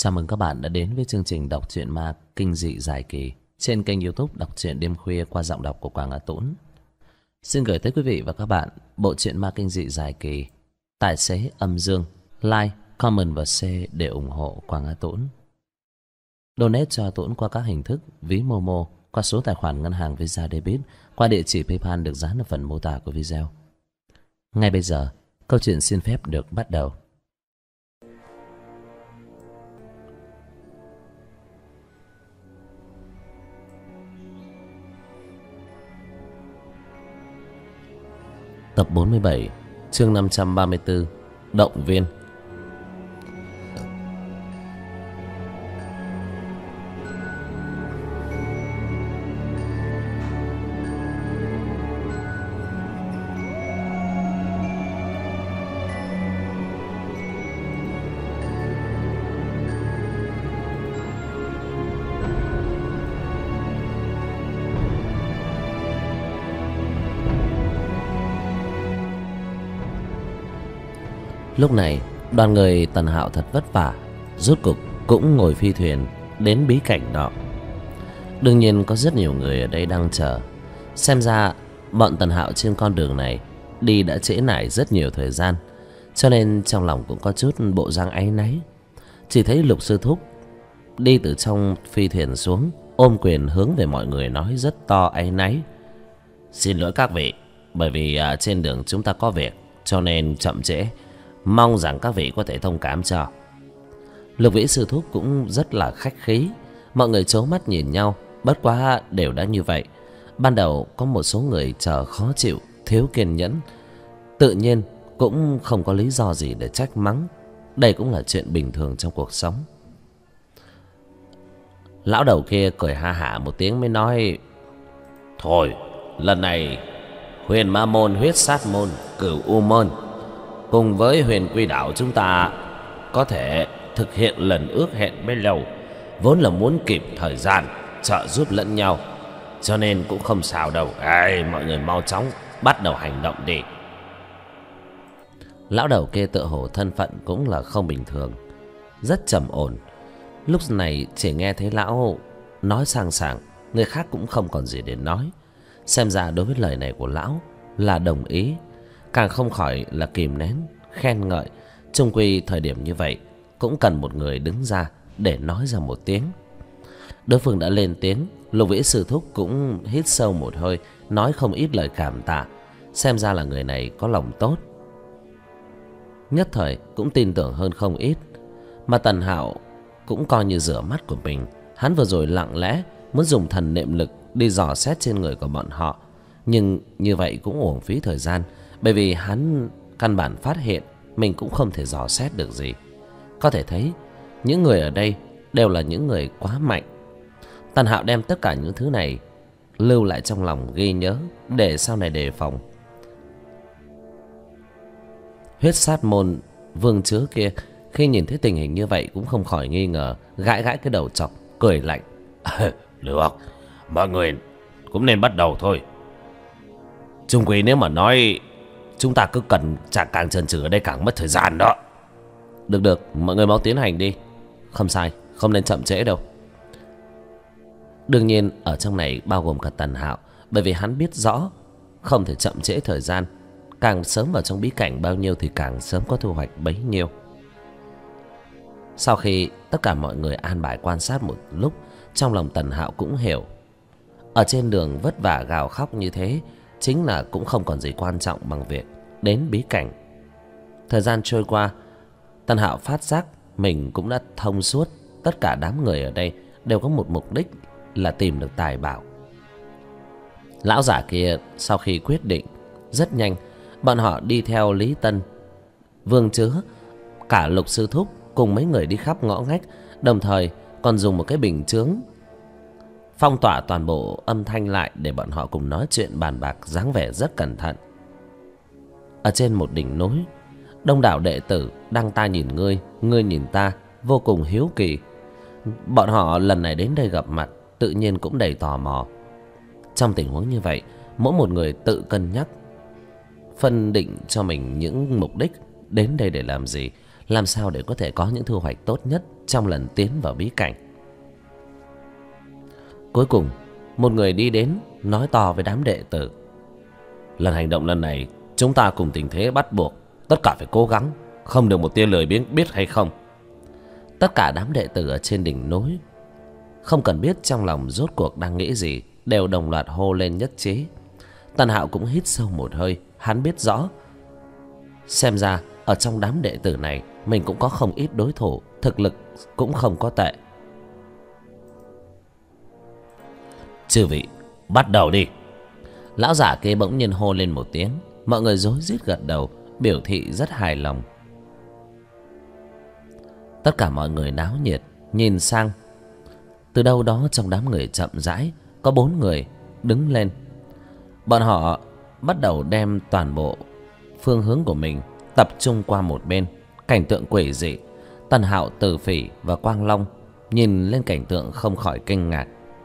Chào mừng các bạn đã đến với chương trình đọc truyện ma kinh dị dài kỳ trên kênh YouTube Đọc truyện đêm khuya qua giọng đọc của Quảng Á Tũng. Xin gửi tới quý vị và các bạn bộ truyện ma kinh dị dài kỳ Tài xế âm dương. Like, comment và share để ủng hộ Quảng Á Tũng. Donate cho Tũng qua các hình thức ví Momo, qua số tài khoản ngân hàng Visa Debit, qua địa chỉ PayPal được dán ở phần mô tả của video. Ngay bây giờ, câu chuyện xin phép được bắt đầu. Tập 47, chương 534, Động viên. Lúc này, đoàn người Tần Hạo thật vất vả, rốt cục cũng ngồi phi thuyền đến bí cảnh nọ. Đương nhiên có rất nhiều người ở đây đang chờ. Xem ra bọn Tần Hạo trên con đường này đi đã trễ nải rất nhiều thời gian, cho nên trong lòng cũng có chút bộ dáng áy náy. Chỉ thấy Lục Sư Thúc đi từ trong phi thuyền xuống, ôm quyền hướng về mọi người nói rất to áy náy: "Xin lỗi các vị, bởi vì trên đường chúng ta có việc cho nên chậm trễ. Mong rằng các vị có thể thông cảm cho." Lục Vĩ Sư Thúc cũng rất là khách khí. Mọi người trố mắt nhìn nhau, bất quá đều đã như vậy. Ban đầu có một số người chờ khó chịu, thiếu kiên nhẫn, tự nhiên cũng không có lý do gì để trách mắng. Đây cũng là chuyện bình thường trong cuộc sống. Lão đầu kia cười ha hả một tiếng mới nói: "Thôi, lần này Huyền Ma Môn, Huyết Sát Môn, Cửu U Môn cùng với Huyền Quy Đạo chúng ta có thể thực hiện lần ước hẹn bấy lâu, vốn là muốn kịp thời gian trợ giúp lẫn nhau, cho nên cũng không sao đâu. Mọi người mau chóng bắt đầu hành động đi." Lão đầu kia tựa hồ thân phận cũng là không bình thường, rất trầm ổn. Lúc này chỉ nghe thấy lão nói sang sảng, người khác cũng không còn gì để nói. Xem ra đối với lời này của lão là đồng ý, càng không khỏi là kìm nén khen ngợi. Chung quy thời điểm như vậy cũng cần một người đứng ra để nói ra một tiếng. Đối phương đã lên tiếng, Lục Vĩ Sư Thúc cũng hít sâu một hơi, nói không ít lời cảm tạ. Xem ra là người này có lòng tốt, nhất thời cũng tin tưởng hơn không ít. Mà Tần Hạo cũng coi như rửa mắt của mình. Hắn vừa rồi lặng lẽ muốn dùng thần niệm lực đi dò xét trên người của bọn họ, nhưng như vậy cũng uổng phí thời gian, bởi vì hắn căn bản phát hiện mình cũng không thể dò xét được gì. Có thể thấy những người ở đây đều là những người quá mạnh. Tần Hạo đem tất cả những thứ này lưu lại trong lòng ghi nhớ, để sau này đề phòng. Huyết Sát Môn Vương Chứa kia khi nhìn thấy tình hình như vậy cũng không khỏi nghi ngờ, gãi gãi cái đầu chọc, cười lạnh: "Được, mọi người cũng nên bắt đầu thôi. Chung quy nếu mà nói chúng ta cứ cần càng chần chừ ở đây càng mất thời gian đó." Được, mọi người mau tiến hành đi. Không sai, không nên chậm trễ đâu. Đương nhiên ở trong này bao gồm cả Tần Hạo, bởi vì hắn biết rõ không thể chậm trễ thời gian. Càng sớm vào trong bí cảnh bao nhiêu thì càng sớm có thu hoạch bấy nhiêu. Sau khi tất cả mọi người an bài quan sát một lúc, trong lòng Tần Hạo cũng hiểu, ở trên đường vất vả gào khóc như thế chính là cũng không còn gì quan trọng bằng việc đến bí cảnh. Thời gian trôi qua, Tần Hạo phát giác mình cũng đã thông suốt. Tất cả đám người ở đây đều có một mục đích là tìm được tài bảo. Lão giả kia sau khi quyết định, rất nhanh bọn họ đi theo Lý Tân, Vương Chứa, cả Lục Sư Thúc cùng mấy người đi khắp ngõ ngách, đồng thời còn dùng một cái bình chướng phong tỏa toàn bộ âm thanh lại để bọn họ cùng nói chuyện bàn bạc, dáng vẻ rất cẩn thận. Ở trên một đỉnh núi, đông đảo đệ tử đang ta nhìn ngươi, ngươi nhìn ta, vô cùng hiếu kỳ. Bọn họ lần này đến đây gặp mặt tự nhiên cũng đầy tò mò. Trong tình huống như vậy, mỗi một người tự cân nhắc, phân định cho mình những mục đích đến đây để làm gì. làm sao để có thể có những thu hoạch tốt nhất trong lần tiến vào bí cảnh. Cuối cùng một người đi đến nói to với đám đệ tử: lần hành động lần này chúng ta cùng tình thế bắt buộc, tất cả phải cố gắng, không được một tia lười biếng, biết hay không? Tất cả đám đệ tử ở trên đỉnh núi, không cần biết trong lòng rốt cuộc đang nghĩ gì, đều đồng loạt hô lên nhất trí. Tần Hạo cũng hít sâu một hơi. Hắn biết rõ, xem ra ở trong đám đệ tử này mình cũng có không ít đối thủ, thực lực cũng không có tệ. Chư vị, bắt đầu đi. Lão giả kia bỗng nhiên hô lên một tiếng. Mọi người rối rít gật đầu, biểu thị rất hài lòng. Tất cả mọi người náo nhiệt nhìn sang. Từ đâu đó trong đám người chậm rãi có 4 người đứng lên. Bọn họ bắt đầu đem toàn bộ phương hướng của mình tập trung qua một bên. Cảnh tượng quỷ dị. Tần Hạo, Từ Phỉ và Quang Long nhìn lên cảnh tượng không khỏi kinh ngạc.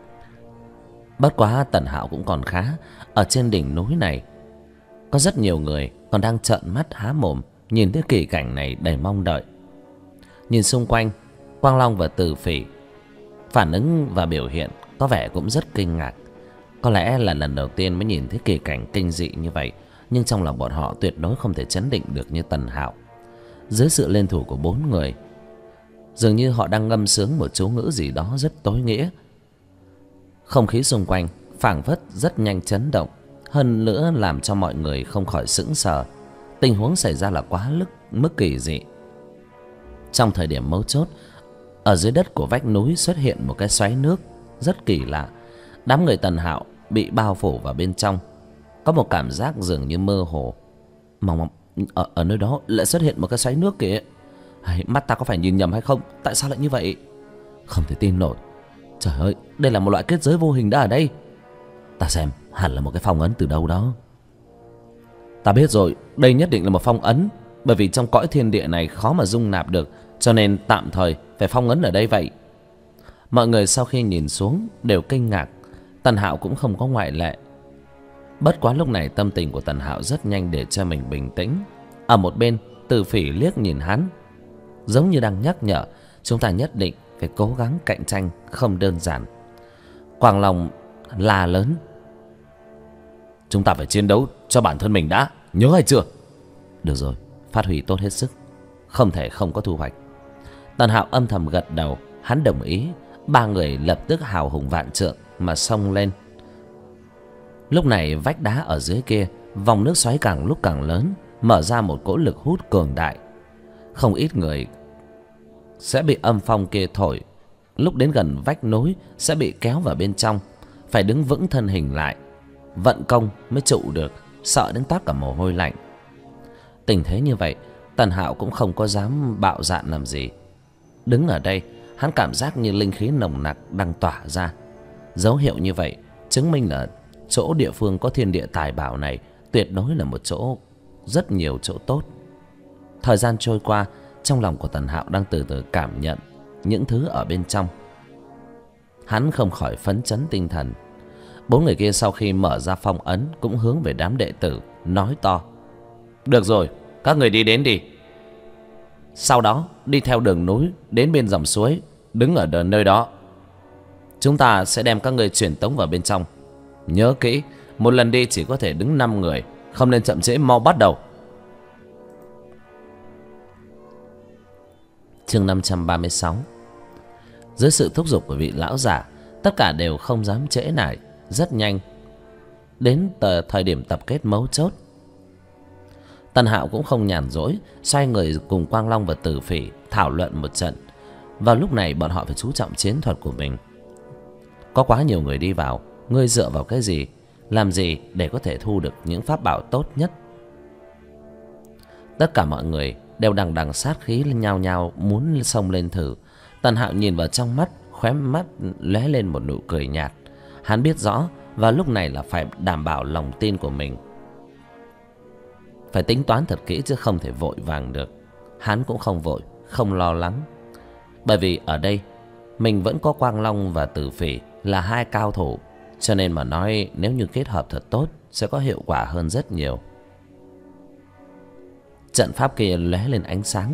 Bất quá Tần Hạo cũng còn khá. Ở trên đỉnh núi này có rất nhiều người còn đang trợn mắt há mồm nhìn thấy kỳ cảnh này đầy mong đợi. Nhìn xung quanh, Quang Long và Từ Phỉ phản ứng và biểu hiện có vẻ cũng rất kinh ngạc. Có lẽ là lần đầu tiên mới nhìn thấy kỳ cảnh kinh dị như vậy, nhưng trong lòng bọn họ tuyệt đối không thể chấn định được như Tần Hạo. Dưới sự liên thủ của 4 người, dường như họ đang ngâm sướng một chú ngữ gì đó rất tối nghĩa. Không khí xung quanh phảng phất rất nhanh chấn động, hơn nữa làm cho mọi người không khỏi sững sờ. Tình huống xảy ra là quá mức kỳ dị. Trong thời điểm mấu chốt, ở dưới đất của vách núi xuất hiện một cái xoáy nước rất kỳ lạ. Đám người Tần Hạo bị bao phủ vào bên trong, có một cảm giác dường như mơ hồ. Ở nơi đó lại xuất hiện một cái xoáy nước kìa. Mắt ta có phải nhìn nhầm hay không? Tại sao lại như vậy? Không thể tin nổi. Trời ơi, đây là một loại kết giới vô hình đã ở đây. Ta xem hẳn là một cái phong ấn từ đâu đó. Ta biết rồi, đây nhất định là một phong ấn. Bởi vì trong cõi thiên địa này khó mà dung nạp được, cho nên tạm thời phải phong ấn ở đây vậy. Mọi người sau khi nhìn xuống đều kinh ngạc. Tần Hạo cũng không có ngoại lệ. Bất quá lúc này tâm tình của Tần Hạo rất nhanh để cho mình bình tĩnh. Ở một bên, Từ Phỉ liếc nhìn hắn, giống như đang nhắc nhở chúng ta nhất định phải cố gắng cạnh tranh, không đơn giản. Quang Long la lớn: chúng ta phải chiến đấu cho bản thân mình đã, nhớ hay chưa? Được rồi, phát huy tốt hết sức, không thể không có thu hoạch. Tần Hạo âm thầm gật đầu, hắn đồng ý. 3 người lập tức hào hùng vạn trượng mà xông lên. Lúc này vách đá ở dưới kia, vòng nước xoáy càng lúc càng lớn, mở ra một cỗ lực hút cường đại. Không ít người sẽ bị âm phong kia thổi, lúc đến gần vách núi sẽ bị kéo vào bên trong, phải đứng vững thân hình lại, vận công mới trụ được, sợ đến toát cả mồ hôi lạnh. Tình thế như vậy, Tần Hạo cũng không có dám bạo dạn làm gì. Đứng ở đây, hắn cảm giác như linh khí nồng nặc đang tỏa ra. Dấu hiệu như vậy chứng minh là chỗ địa phương có thiên địa tài bảo này tuyệt đối là một chỗ rất nhiều chỗ tốt. Thời gian trôi qua, trong lòng của Tần Hạo đang từ từ cảm nhận những thứ ở bên trong. Hắn không khỏi phấn chấn tinh thần. 4 người kia sau khi mở ra phong ấn cũng hướng về đám đệ tử nói to: được rồi, các người đi đến đi. Sau đó đi theo đường núi đến bên dòng suối, đứng ở nơi đó. Chúng ta sẽ đem các người truyền tống vào bên trong. Nhớ kỹ, một lần đi chỉ có thể đứng 5 người, không nên chậm trễ, mau bắt đầu. Chương 536. Dưới sự thúc giục của vị lão giả, tất cả đều không dám trễ nải. Rất nhanh đến thời điểm tập kết mấu chốt, Tần Hạo cũng không nhàn rỗi, xoay người cùng Quang Long và Từ Phỉ thảo luận một trận. Vào lúc này bọn họ phải chú trọng chiến thuật của mình. Có quá nhiều người đi vào, ngươi dựa vào cái gì, làm gì để có thể thu được những pháp bảo tốt nhất? Tất cả mọi người đều đằng đằng sát khí nhao nhao muốn xông lên thử. Tần Hạo nhìn vào trong mắt, khóe mắt lóe lên một nụ cười nhạt. Hắn biết rõ vào lúc này là phải đảm bảo lòng tin của mình, phải tính toán thật kỹ chứ không thể vội vàng được. Hắn cũng không vội, không lo lắng, bởi vì ở đây mình vẫn có Quang Long và Từ Phỉ là 2 cao thủ, cho nên mà nói nếu như kết hợp thật tốt sẽ có hiệu quả hơn rất nhiều. Trận pháp kia lóe lên ánh sáng,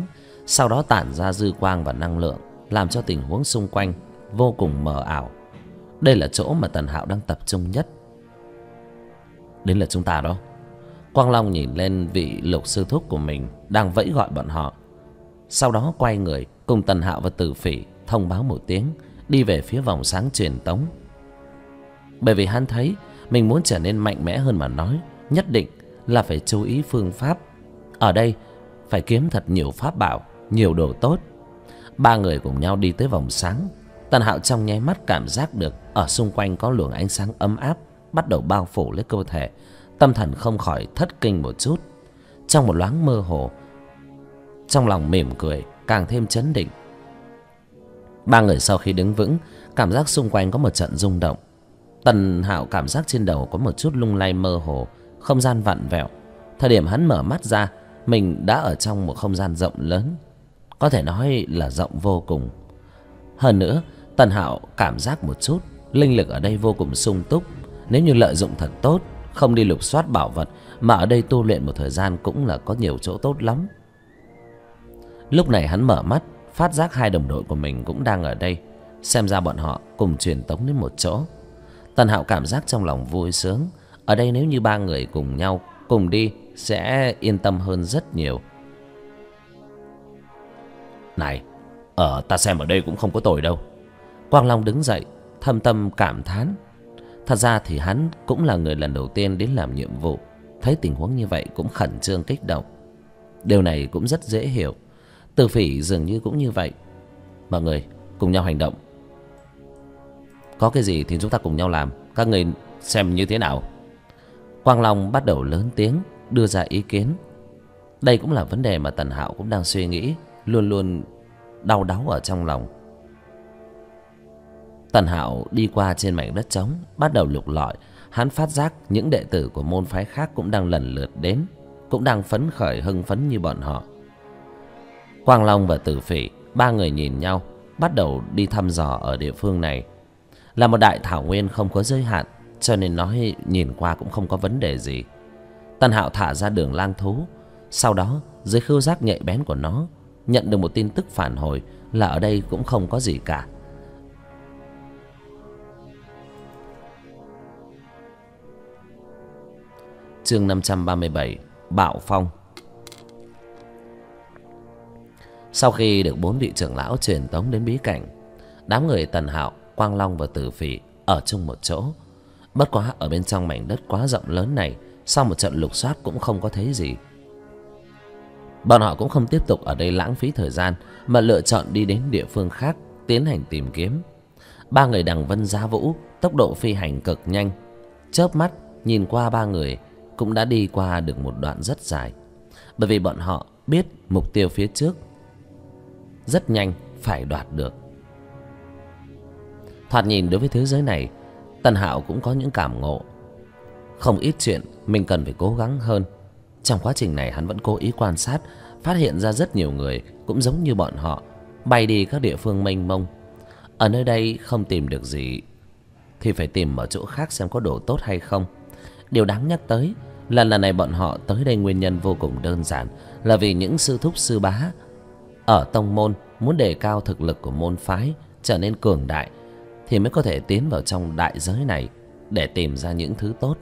sau đó tản ra dư quang và năng lượng, làm cho tình huống xung quanh vô cùng mờ ảo. Đây là chỗ mà Tần Hạo đang tập trung nhất. Đến là chúng ta đó. Quang Long nhìn lên vị Lục sư thúc của mình đang vẫy gọi bọn họ, sau đó quay người cùng Tần Hạo và Tử Phỉ thông báo một tiếng, đi về phía vòng sáng truyền tống. Bởi vì hắn thấy mình muốn trở nên mạnh mẽ hơn mà nói, nhất định là phải chú ý phương pháp. Ở đây phải kiếm thật nhiều pháp bảo, nhiều đồ tốt. Ba người cùng nhau đi tới vòng sáng. Tần Hạo trong nháy mắt cảm giác được ở xung quanh có luồng ánh sáng ấm áp bắt đầu bao phủ lấy cơ thể. Tâm thần không khỏi thất kinh một chút. Trong một loáng mơ hồ, trong lòng mỉm cười, càng thêm chấn định. Ba người sau khi đứng vững, cảm giác xung quanh có một trận rung động. Tần Hạo cảm giác trên đầu có một chút lung lay mơ hồ, không gian vặn vẹo. Thời điểm hắn mở mắt ra, mình đã ở trong một không gian rộng lớn, có thể nói là rộng vô cùng. Hơn nữa, Tần Hạo cảm giác một chút linh lực ở đây vô cùng sung túc. Nếu như lợi dụng thật tốt, không đi lục soát bảo vật, mà ở đây tu luyện một thời gian cũng là có nhiều chỗ tốt lắm. Lúc này hắn mở mắt, phát giác hai đồng đội của mình cũng đang ở đây. Xem ra bọn họ cùng truyền tống đến một chỗ. Tần Hạo cảm giác trong lòng vui sướng. Ở đây nếu như ba người cùng nhau cùng đi sẽ yên tâm hơn rất nhiều. Này, ta xem ở đây cũng không có tồi đâu. Quang Long đứng dậy, thâm tâm cảm thán. Thật ra thì hắn cũng là người lần đầu tiên đến làm nhiệm vụ, thấy tình huống như vậy cũng khẩn trương kích động. Điều này cũng rất dễ hiểu. Tử Phỉ dường như cũng như vậy. Mọi người cùng nhau hành động. Có cái gì thì chúng ta cùng nhau làm, các người xem như thế nào. Quang Long bắt đầu lớn tiếng đưa ra ý kiến. Đây cũng là vấn đề mà Tần Hạo cũng đang suy nghĩ, luôn luôn đau đáu ở trong lòng. Tần Hạo đi qua trên mảnh đất trống, bắt đầu lục lọi. Hắn phát giác những đệ tử của môn phái khác cũng đang lần lượt đến, cũng đang phấn khởi hưng phấn như bọn họ. Quang Long và Tử Phỉ, ba người nhìn nhau, bắt đầu đi thăm dò ở địa phương này. Là một đại thảo nguyên không có giới hạn, cho nên nói nhìn qua cũng không có vấn đề gì. Tần Hạo thả ra Đường lang thú, sau đó dưới khứu giác nhạy bén của nó nhận được một tin tức phản hồi là ở đây cũng không có gì cả. Chương 537: Bạo phong. Sau khi được 4 vị trưởng lão truyền tống đến bí cảnh, đám người Tần Hạo, Quang Long và Tử Phỉ ở chung một chỗ. Bất quá ở bên trong mảnh đất quá rộng lớn này, sau một trận lục soát cũng không có thấy gì. Bọn họ cũng không tiếp tục ở đây lãng phí thời gian, mà lựa chọn đi đến địa phương khác tiến hành tìm kiếm. Ba người Đằng Vân Giá Vũ tốc độ phi hành cực nhanh, chớp mắt nhìn qua ba người cũng đã đi qua được một đoạn rất dài. Bởi vì bọn họ biết mục tiêu phía trước rất nhanh phải đoạt được. Thoạt nhìn đối với thế giới này, Tần Hạo cũng có những cảm ngộ. Không ít chuyện mình cần phải cố gắng hơn. Trong quá trình này hắn vẫn cố ý quan sát, phát hiện ra rất nhiều người cũng giống như bọn họ, bay đi các địa phương mênh mông. Ở nơi đây không tìm được gì thì phải tìm ở chỗ khác xem có đồ tốt hay không. Điều đáng nhắc tới là lần này bọn họ tới đây nguyên nhân vô cùng đơn giản, là vì những sư thúc sư bá ở tông môn muốn đề cao thực lực của môn phái, trở nên cường đại, thì mới có thể tiến vào trong đại giới này để tìm ra những thứ tốt.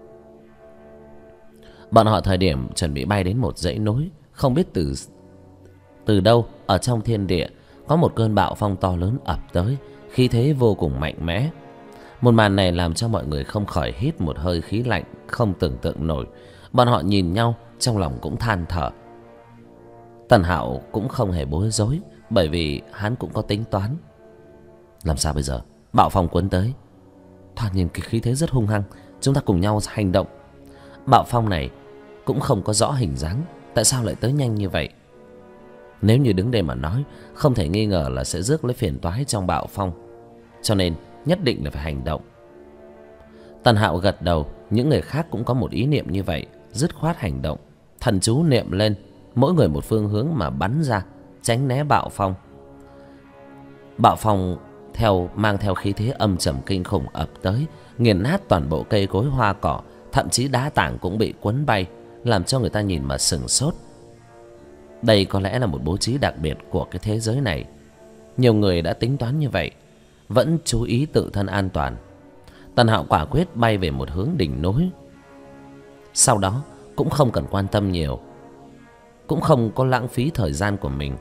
Bọn họ thời điểm chuẩn bị bay đến một dãy núi, không biết từ đâu ở trong thiên địa có một cơn bạo phong to lớn ập tới, khí thế vô cùng mạnh mẽ. Một màn này làm cho mọi người không khỏi hít một hơi khí lạnh không tưởng tượng nổi. Bọn họ nhìn nhau, trong lòng cũng than thở. Tần Hạo cũng không hề bối rối, bởi vì hắn cũng có tính toán. Làm sao bây giờ? Bạo phong cuốn tới, thoạt nhìn cái khí thế rất hung hăng. Chúng ta cùng nhau hành động. Bạo phong này cũng không có rõ hình dáng, tại sao lại tới nhanh như vậy? Nếu như đứng đây mà nói, không thể nghi ngờ là sẽ rước lấy phiền toái trong bạo phong, cho nên nhất định là phải hành động. Tần Hạo gật đầu, những người khác cũng có một ý niệm như vậy, dứt khoát hành động. Thần chú niệm lên, mỗi người một phương hướng mà bắn ra, tránh né bạo phong. Bạo phong mang theo khí thế âm trầm kinh khủng ập tới, nghiền nát toàn bộ cây cối hoa cỏ, thậm chí đá tảng cũng bị cuốn bay, làm cho người ta nhìn mà sửng sốt. Đây có lẽ là một bố trí đặc biệt của cái thế giới này. Nhiều người đã tính toán như vậy, vẫn chú ý tự thân an toàn. Tần Hạo quả quyết bay về một hướng đỉnh núi. Sau đó cũng không cần quan tâm nhiều, cũng không có lãng phí thời gian của mình.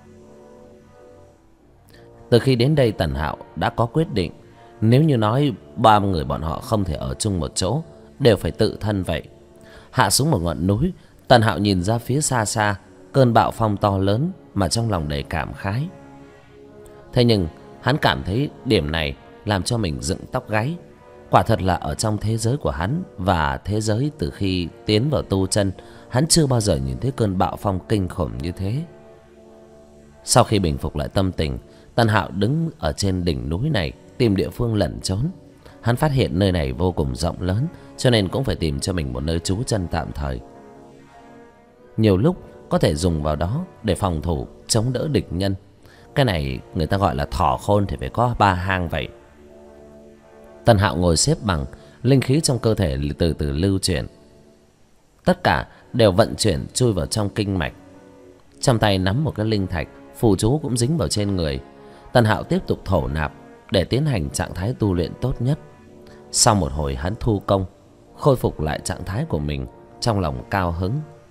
Từ khi đến đây, Tần Hạo đã có quyết định. Nếu như nói ba người bọn họ không thể ở chung một chỗ, đều phải tự thân vậy. Hạ xuống một ngọn núi, Tần Hạo nhìn ra phía xa xa cơn bạo phong to lớn, mà trong lòng đầy cảm khái. Thế nhưng hắn cảm thấy điểm này làm cho mình dựng tóc gáy. Quả thật là ở trong thế giới của hắn và thế giới từ khi tiến vào tu chân, hắn chưa bao giờ nhìn thấy cơn bạo phong kinh khủng như thế. Sau khi bình phục lại tâm tình, Tần Hạo đứng ở trên đỉnh núi này tìm địa phương lẩn trốn. Hắn phát hiện nơi này vô cùng rộng lớn, cho nên cũng phải tìm cho mình một nơi trú chân tạm thời. Nhiều lúc có thể dùng vào đó để phòng thủ, chống đỡ địch nhân. Cái này người ta gọi là thỏ khôn thì phải có ba hang vậy. Tần Hạo ngồi xếp bằng, linh khí trong cơ thể từ từ lưu chuyển. Tất cả đều vận chuyển chui vào trong kinh mạch. Trong tay nắm một cái linh thạch, phù chú cũng dính vào trên người. Tần Hạo tiếp tục thổ nạp để tiến hành trạng thái tu luyện tốt nhất. Sau một hồi hắn thu công, khôi phục lại trạng thái của mình, trong lòng cao hứng.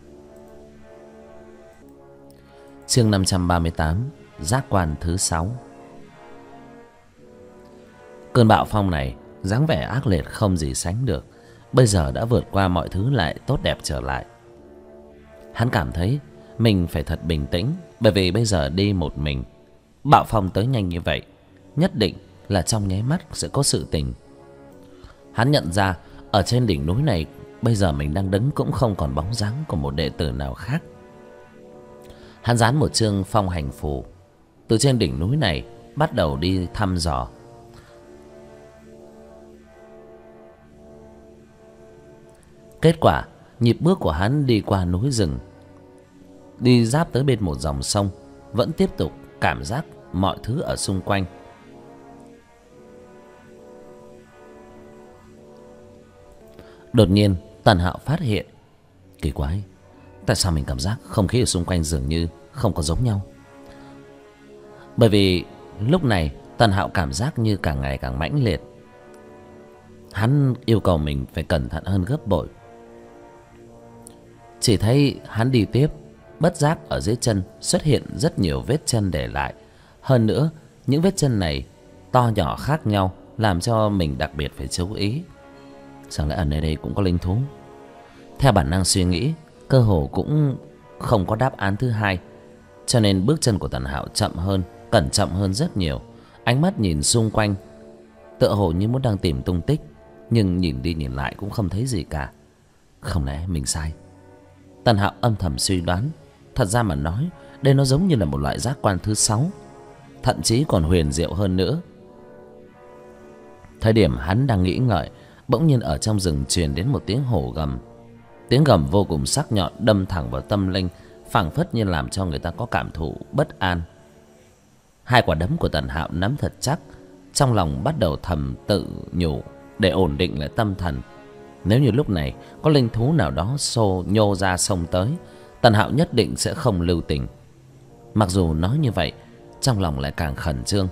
Chương 538, giác quan thứ 6. Cơn bạo phong này dáng vẻ ác liệt không gì sánh được, bây giờ đã vượt qua mọi thứ lại tốt đẹp trở lại. Hắn cảm thấy mình phải thật bình tĩnh, bởi vì bây giờ đi một mình, bạo phong tới nhanh như vậy, nhất định là trong nháy mắt sẽ có sự tình. Hắn nhận ra ở trên đỉnh núi này bây giờ mình đang đứng cũng không còn bóng dáng của một đệ tử nào khác. Hắn dán một chương phong hành phù, từ trên đỉnh núi này bắt đầu đi thăm dò. Kết quả, nhịp bước của hắn đi qua núi rừng, đi giáp tới bên một dòng sông, vẫn tiếp tục cảm giác mọi thứ ở xung quanh. Đột nhiên Tần Hạo phát hiện, kỳ quái, tại sao mình cảm giác không khí ở xung quanh dường như không có giống nhau. Bởi vì lúc này Tần Hạo cảm giác như càng ngày càng mãnh liệt. Hắn yêu cầu mình phải cẩn thận hơn gấp bội. Chỉ thấy hắn đi tiếp, bất giác ở dưới chân xuất hiện rất nhiều vết chân để lại. Hơn nữa, những vết chân này to nhỏ khác nhau, làm cho mình đặc biệt phải chú ý. Chẳng lẽ ở nơi đây cũng có linh thú? Theo bản năng suy nghĩ, cơ hồ cũng không có đáp án thứ hai, cho nên bước chân của Tần Hạo chậm hơn, cẩn trọng hơn rất nhiều. Ánh mắt nhìn xung quanh, tựa hồ như muốn đang tìm tung tích, nhưng nhìn đi nhìn lại cũng không thấy gì cả. Không lẽ mình sai? Tần Hạo âm thầm suy đoán. Thật ra mà nói, đây nó giống như là một loại giác quan thứ 6, thậm chí còn huyền diệu hơn nữa. Thời điểm hắn đang nghĩ ngợi, bỗng nhiên ở trong rừng truyền đến một tiếng hổ gầm. Tiếng gầm vô cùng sắc nhọn, đâm thẳng vào tâm linh, phảng phất như làm cho người ta có cảm thụ bất an. Hai quả đấm của Tần Hạo nắm thật chắc, trong lòng bắt đầu thầm tự nhủ để ổn định lại tâm thần. Nếu như lúc này có linh thú nào đó nhô ra sông tới, Tần Hạo nhất định sẽ không lưu tình. Mặc dù nói như vậy, trong lòng lại càng khẩn trương.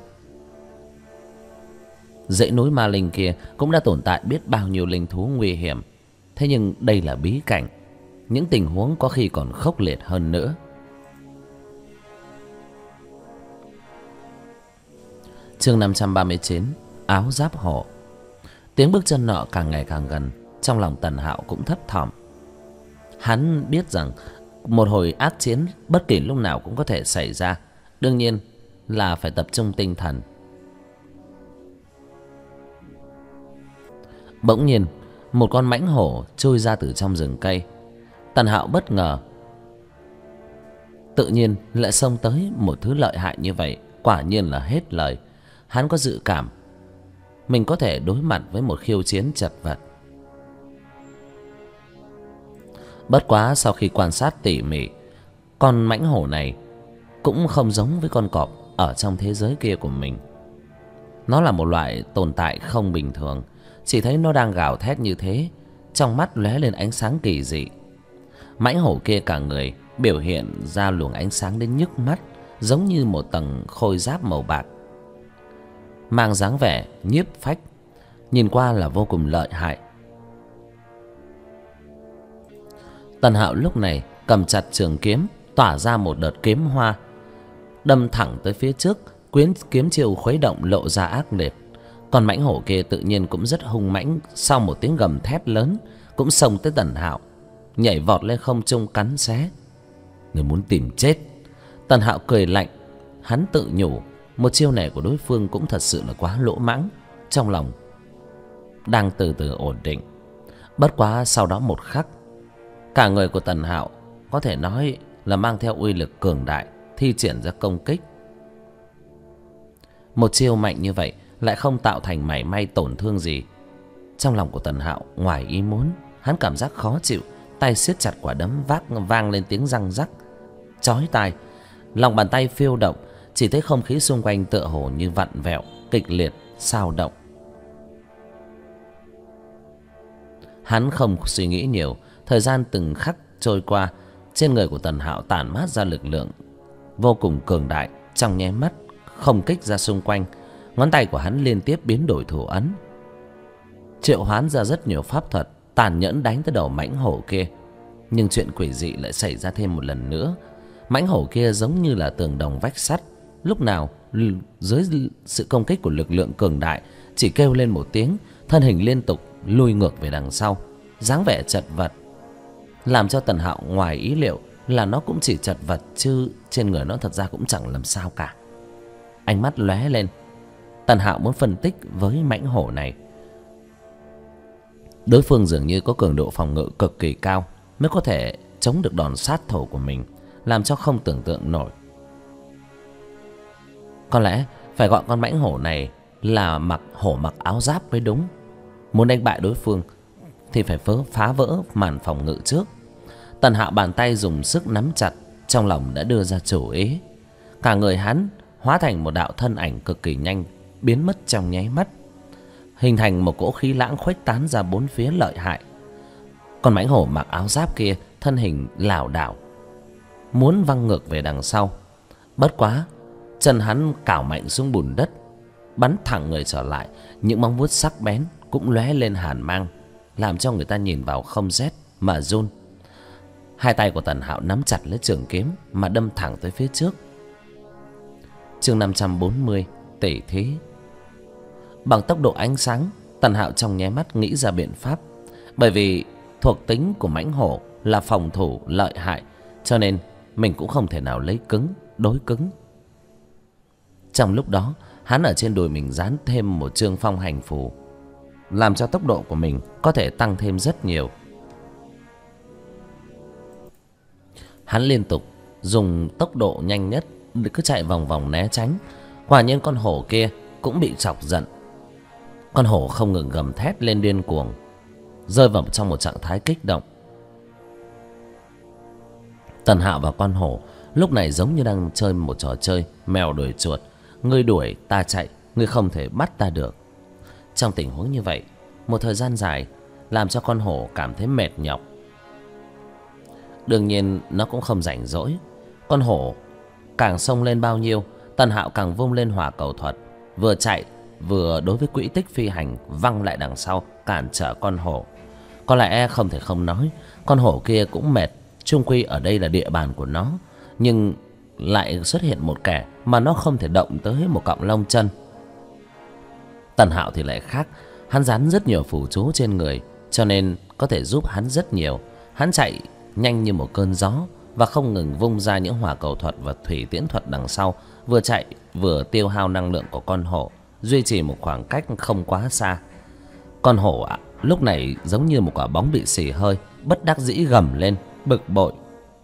Dãy núi Ma Linh kia cũng đã tồn tại biết bao nhiêu linh thú nguy hiểm, thế nhưng đây là bí cảnh, những tình huống có khi còn khốc liệt hơn nữa. Chương 539, áo giáp hổ. Tiếng bước chân nọ càng ngày càng gần, trong lòng Tần Hạo cũng thấp thỏm. Hắn biết rằng một hồi ác chiến bất kỳ lúc nào cũng có thể xảy ra, đương nhiên là phải tập trung tinh thần. Bỗng nhiên một con mãnh hổ trôi ra từ trong rừng cây. Tần Hạo bất ngờ, tự nhiên lại xông tới một thứ lợi hại như vậy, quả nhiên là hết lời. Hắn có dự cảm mình có thể đối mặt với một khiêu chiến chật vật. Bất quá sau khi quan sát tỉ mỉ, con mãnh hổ này cũng không giống với con cọp ở trong thế giới kia của mình. Nó là một loại tồn tại không bình thường. Chỉ thấy nó đang gào thét như thế, trong mắt lóe lên ánh sáng kỳ dị. Mãnh hổ kia cả người biểu hiện ra luồng ánh sáng đến nhức mắt, giống như một tầng khôi giáp màu bạc, mang dáng vẻ nhiếp phách, nhìn qua là vô cùng lợi hại. Tần Hạo lúc này cầm chặt trường kiếm, tỏa ra một đợt kiếm hoa, đâm thẳng tới phía trước. Kiếm chiêu khuấy động lộ ra ác liệt. Còn mãnh hổ kia tự nhiên cũng rất hung mãnh, sau một tiếng gầm thét lớn cũng xông tới Tần Hạo, nhảy vọt lên không trung cắn xé. Người muốn tìm chết. Tần Hạo cười lạnh, hắn tự nhủ một chiêu này của đối phương cũng thật sự là quá lỗ mãng. Trong lòng đang từ từ ổn định. Bất quá sau đó một khắc, cả người của Tần Hạo có thể nói là mang theo uy lực cường đại, thi triển ra công kích. Một chiêu mạnh như vậy lại không tạo thành mảy may tổn thương gì. Trong lòng của Tần Hạo ngoài ý muốn, hắn cảm giác khó chịu, tay siết chặt quả đấm, vang lên tiếng răng rắc chói tai. Lòng bàn tay phiêu động, chỉ thấy không khí xung quanh tựa hồ như vặn vẹo, kịch liệt, xao động. Hắn không suy nghĩ nhiều, thời gian từng khắc trôi qua, trên người của Tần Hạo tản mát ra lực lượng vô cùng cường đại. Trong nháy mắt không kích ra xung quanh, ngón tay của hắn liên tiếp biến đổi thủ ấn, triệu hoán ra rất nhiều pháp thuật, tàn nhẫn đánh tới đầu mãnh hổ kia. Nhưng chuyện quỷ dị lại xảy ra thêm một lần nữa. Mãnh hổ kia giống như là tường đồng vách sắt, lúc nào dưới sự công kích của lực lượng cường đại chỉ kêu lên một tiếng, thân hình liên tục lùi ngược về đằng sau, dáng vẻ chật vật. Làm cho Tần Hạo ngoài ý liệu là nó cũng chỉ chật vật, chứ trên người nó thật ra cũng chẳng làm sao cả. Ánh mắt lóe lên, Tần Hạo muốn phân tích với mãnh hổ này. Đối phương dường như có cường độ phòng ngự cực kỳ cao, mới có thể chống được đòn sát thủ của mình, làm cho không tưởng tượng nổi. Có lẽ phải gọi con mãnh hổ này là hổ mặc áo giáp mới đúng. Muốn đánh bại đối phương thì phải phá vỡ màn phòng ngự trước. Tần Hạo bàn tay dùng sức nắm chặt, trong lòng đã đưa ra chủ ý. Cả người hắn hóa thành một đạo thân ảnh cực kỳ nhanh, biến mất trong nháy mắt, hình thành một cỗ khí lãng khuếch tán ra bốn phía lợi hại. Con mãnh hổ mặc áo giáp kia thân hình lảo đảo, muốn văng ngược về đằng sau. Bất quá chân hắn cào mạnh xuống bùn đất, bắn thẳng người trở lại. Những móng vuốt sắc bén cũng lóe lên hàn mang, làm cho người ta nhìn vào không rét mà run. Hai tay của Tần Hạo nắm chặt lấy trường kiếm mà đâm thẳng tới phía trước. Chương 540, tỉ thí. Bằng tốc độ ánh sáng, Tần Hạo trong nháy mắt nghĩ ra biện pháp. Bởi vì thuộc tính của mãnh hổ là phòng thủ lợi hại, cho nên mình cũng không thể nào lấy cứng đối cứng. Trong lúc đó, hắn ở trên đùi mình dán thêm một chương phong hành phù, làm cho tốc độ của mình có thể tăng thêm rất nhiều. Hắn liên tục dùng tốc độ nhanh nhất để cứ chạy vòng vòng né tránh. Quả nhiên con hổ kia cũng bị chọc giận. Con hổ không ngừng gầm thét lên điên cuồng, rơi vào trong một trạng thái kích động. Tần Hạo và con hổ lúc này giống như đang chơi một trò chơi mèo đuổi chuột. Ngươi đuổi ta chạy, ngươi không thể bắt ta được. Trong tình huống như vậy một thời gian dài, làm cho con hổ cảm thấy mệt nhọc. Đương nhiên nó cũng không rảnh rỗi. Con hổ càng xông lên bao nhiêu, Tần Hạo càng vung lên hỏa cầu thuật, vừa chạy vừa đối với quỹ tích phi hành văng lại đằng sau, cản trở con hổ. Có lẽ không thể không nói, con hổ kia cũng mệt. Chung quy ở đây là địa bàn của nó, nhưng lại xuất hiện một kẻ mà nó không thể động tới một cọng lông chân. Tần Hạo thì lại khác, hắn dán rất nhiều phù chú trên người, cho nên có thể giúp hắn rất nhiều. Hắn chạy nhanh như một cơn gió và không ngừng vung ra những hỏa cầu thuật và thủy tiễn thuật đằng sau, vừa chạy vừa tiêu hao năng lượng của con hổ, duy trì một khoảng cách không quá xa. Con hổ lúc này giống như một quả bóng bị xì hơi, bất đắc dĩ gầm lên, bực bội.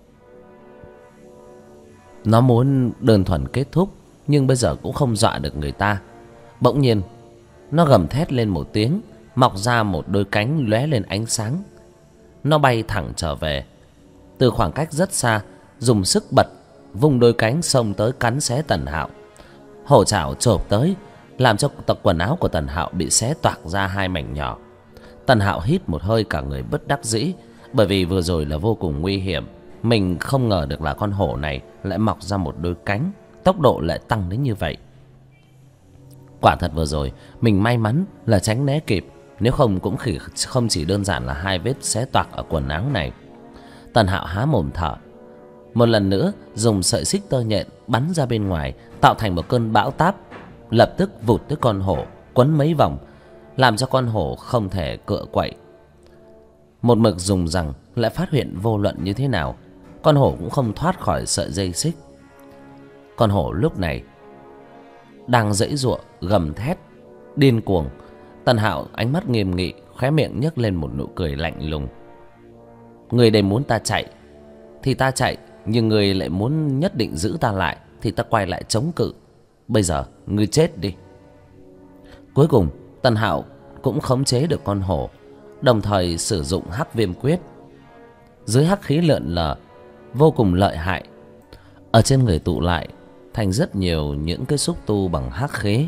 Nó muốn đơn thuần kết thúc, nhưng bây giờ cũng không dọa được người ta. Bỗng nhiên nó gầm thét lên một tiếng, mọc ra một đôi cánh lóe lên ánh sáng. Nó bay thẳng trở về từ khoảng cách rất xa, dùng sức bật vung đôi cánh xông tới cắn xé Tần Hạo. Hổ chảo chộp tới, làm cho tập quần áo của Tần Hạo bị xé toạc ra hai mảnh nhỏ. Tần Hạo hít một hơi, cả người bất đắc dĩ, bởi vì vừa rồi là vô cùng nguy hiểm. mình không ngờ được là con hổ này lại mọc ra một đôi cánh, tốc độ lại tăng đến như vậy. Quả thật vừa rồi mình may mắn là tránh né kịp, nếu không cũng không chỉ đơn giản là 2 vết xé toạc ở quần áo này. Tần Hạo há mồm thở, một lần nữa dùng sợi xích tơ nhện bắn ra bên ngoài, tạo thành một cơn bão táp, lập tức vụt tới con hổ, quấn mấy vòng, làm cho con hổ không thể cựa quậy. Một mực dùng rằng lại phát hiện vô luận như thế nào, con hổ cũng không thoát khỏi sợi dây xích. Con hổ lúc này đang giãy giụa gầm thét điên cuồng. Tần Hạo ánh mắt nghiêm nghị, khóe miệng nhếch lên một nụ cười lạnh lùng. Người đây muốn ta chạy thì ta chạy, nhưng người lại muốn nhất định giữ ta lại thì ta quay lại chống cự. Bây giờ ngươi chết đi. Cuối cùng Tần Hạo cũng khống chế được con hổ, đồng thời sử dụng Hắc Viêm Quyết. Dưới hắc khí lượn lờ vô cùng lợi hại, ở trên người tụ lại thành rất nhiều những cái xúc tu bằng hắc khí.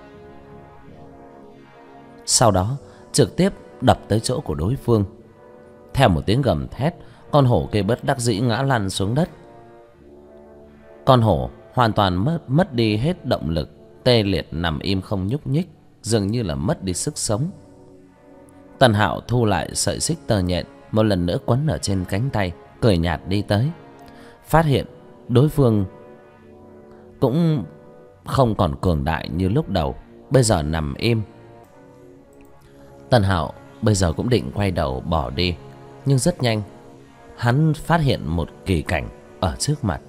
Sau đó trực tiếp đập tới chỗ của đối phương. Theo một tiếng gầm thét, con hổ kia bất đắc dĩ ngã lăn xuống đất. Con hổ hoàn toàn mất đi hết động lực, tê liệt nằm im không nhúc nhích, dường như là mất đi sức sống. Tần Hạo thu lại sợi xích tơ nhện, một lần nữa quấn ở trên cánh tay, cười nhạt đi tới. Phát hiện đối phương cũng không còn cường đại như lúc đầu, bây giờ nằm im. Tần Hạo bây giờ cũng định quay đầu bỏ đi, nhưng rất nhanh hắn phát hiện một kỳ cảnh ở trước mặt.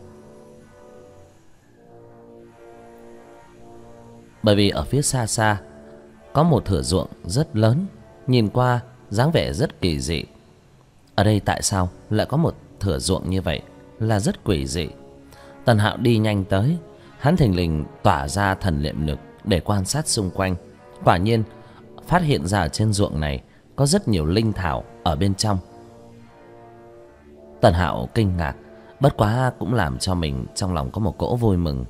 Bởi vì ở phía xa xa có một thửa ruộng rất lớn, nhìn qua dáng vẻ rất kỳ dị. Ở đây tại sao lại có một thửa ruộng như vậy là rất quỷ dị. Tần Hạo đi nhanh tới, hắn thình lình tỏa ra thần niệm lực để quan sát xung quanh. Quả nhiên phát hiện ra trên ruộng này có rất nhiều linh thảo ở bên trong. Tần Hạo kinh ngạc, bất quá cũng làm cho mình trong lòng có một cỗ vui mừng.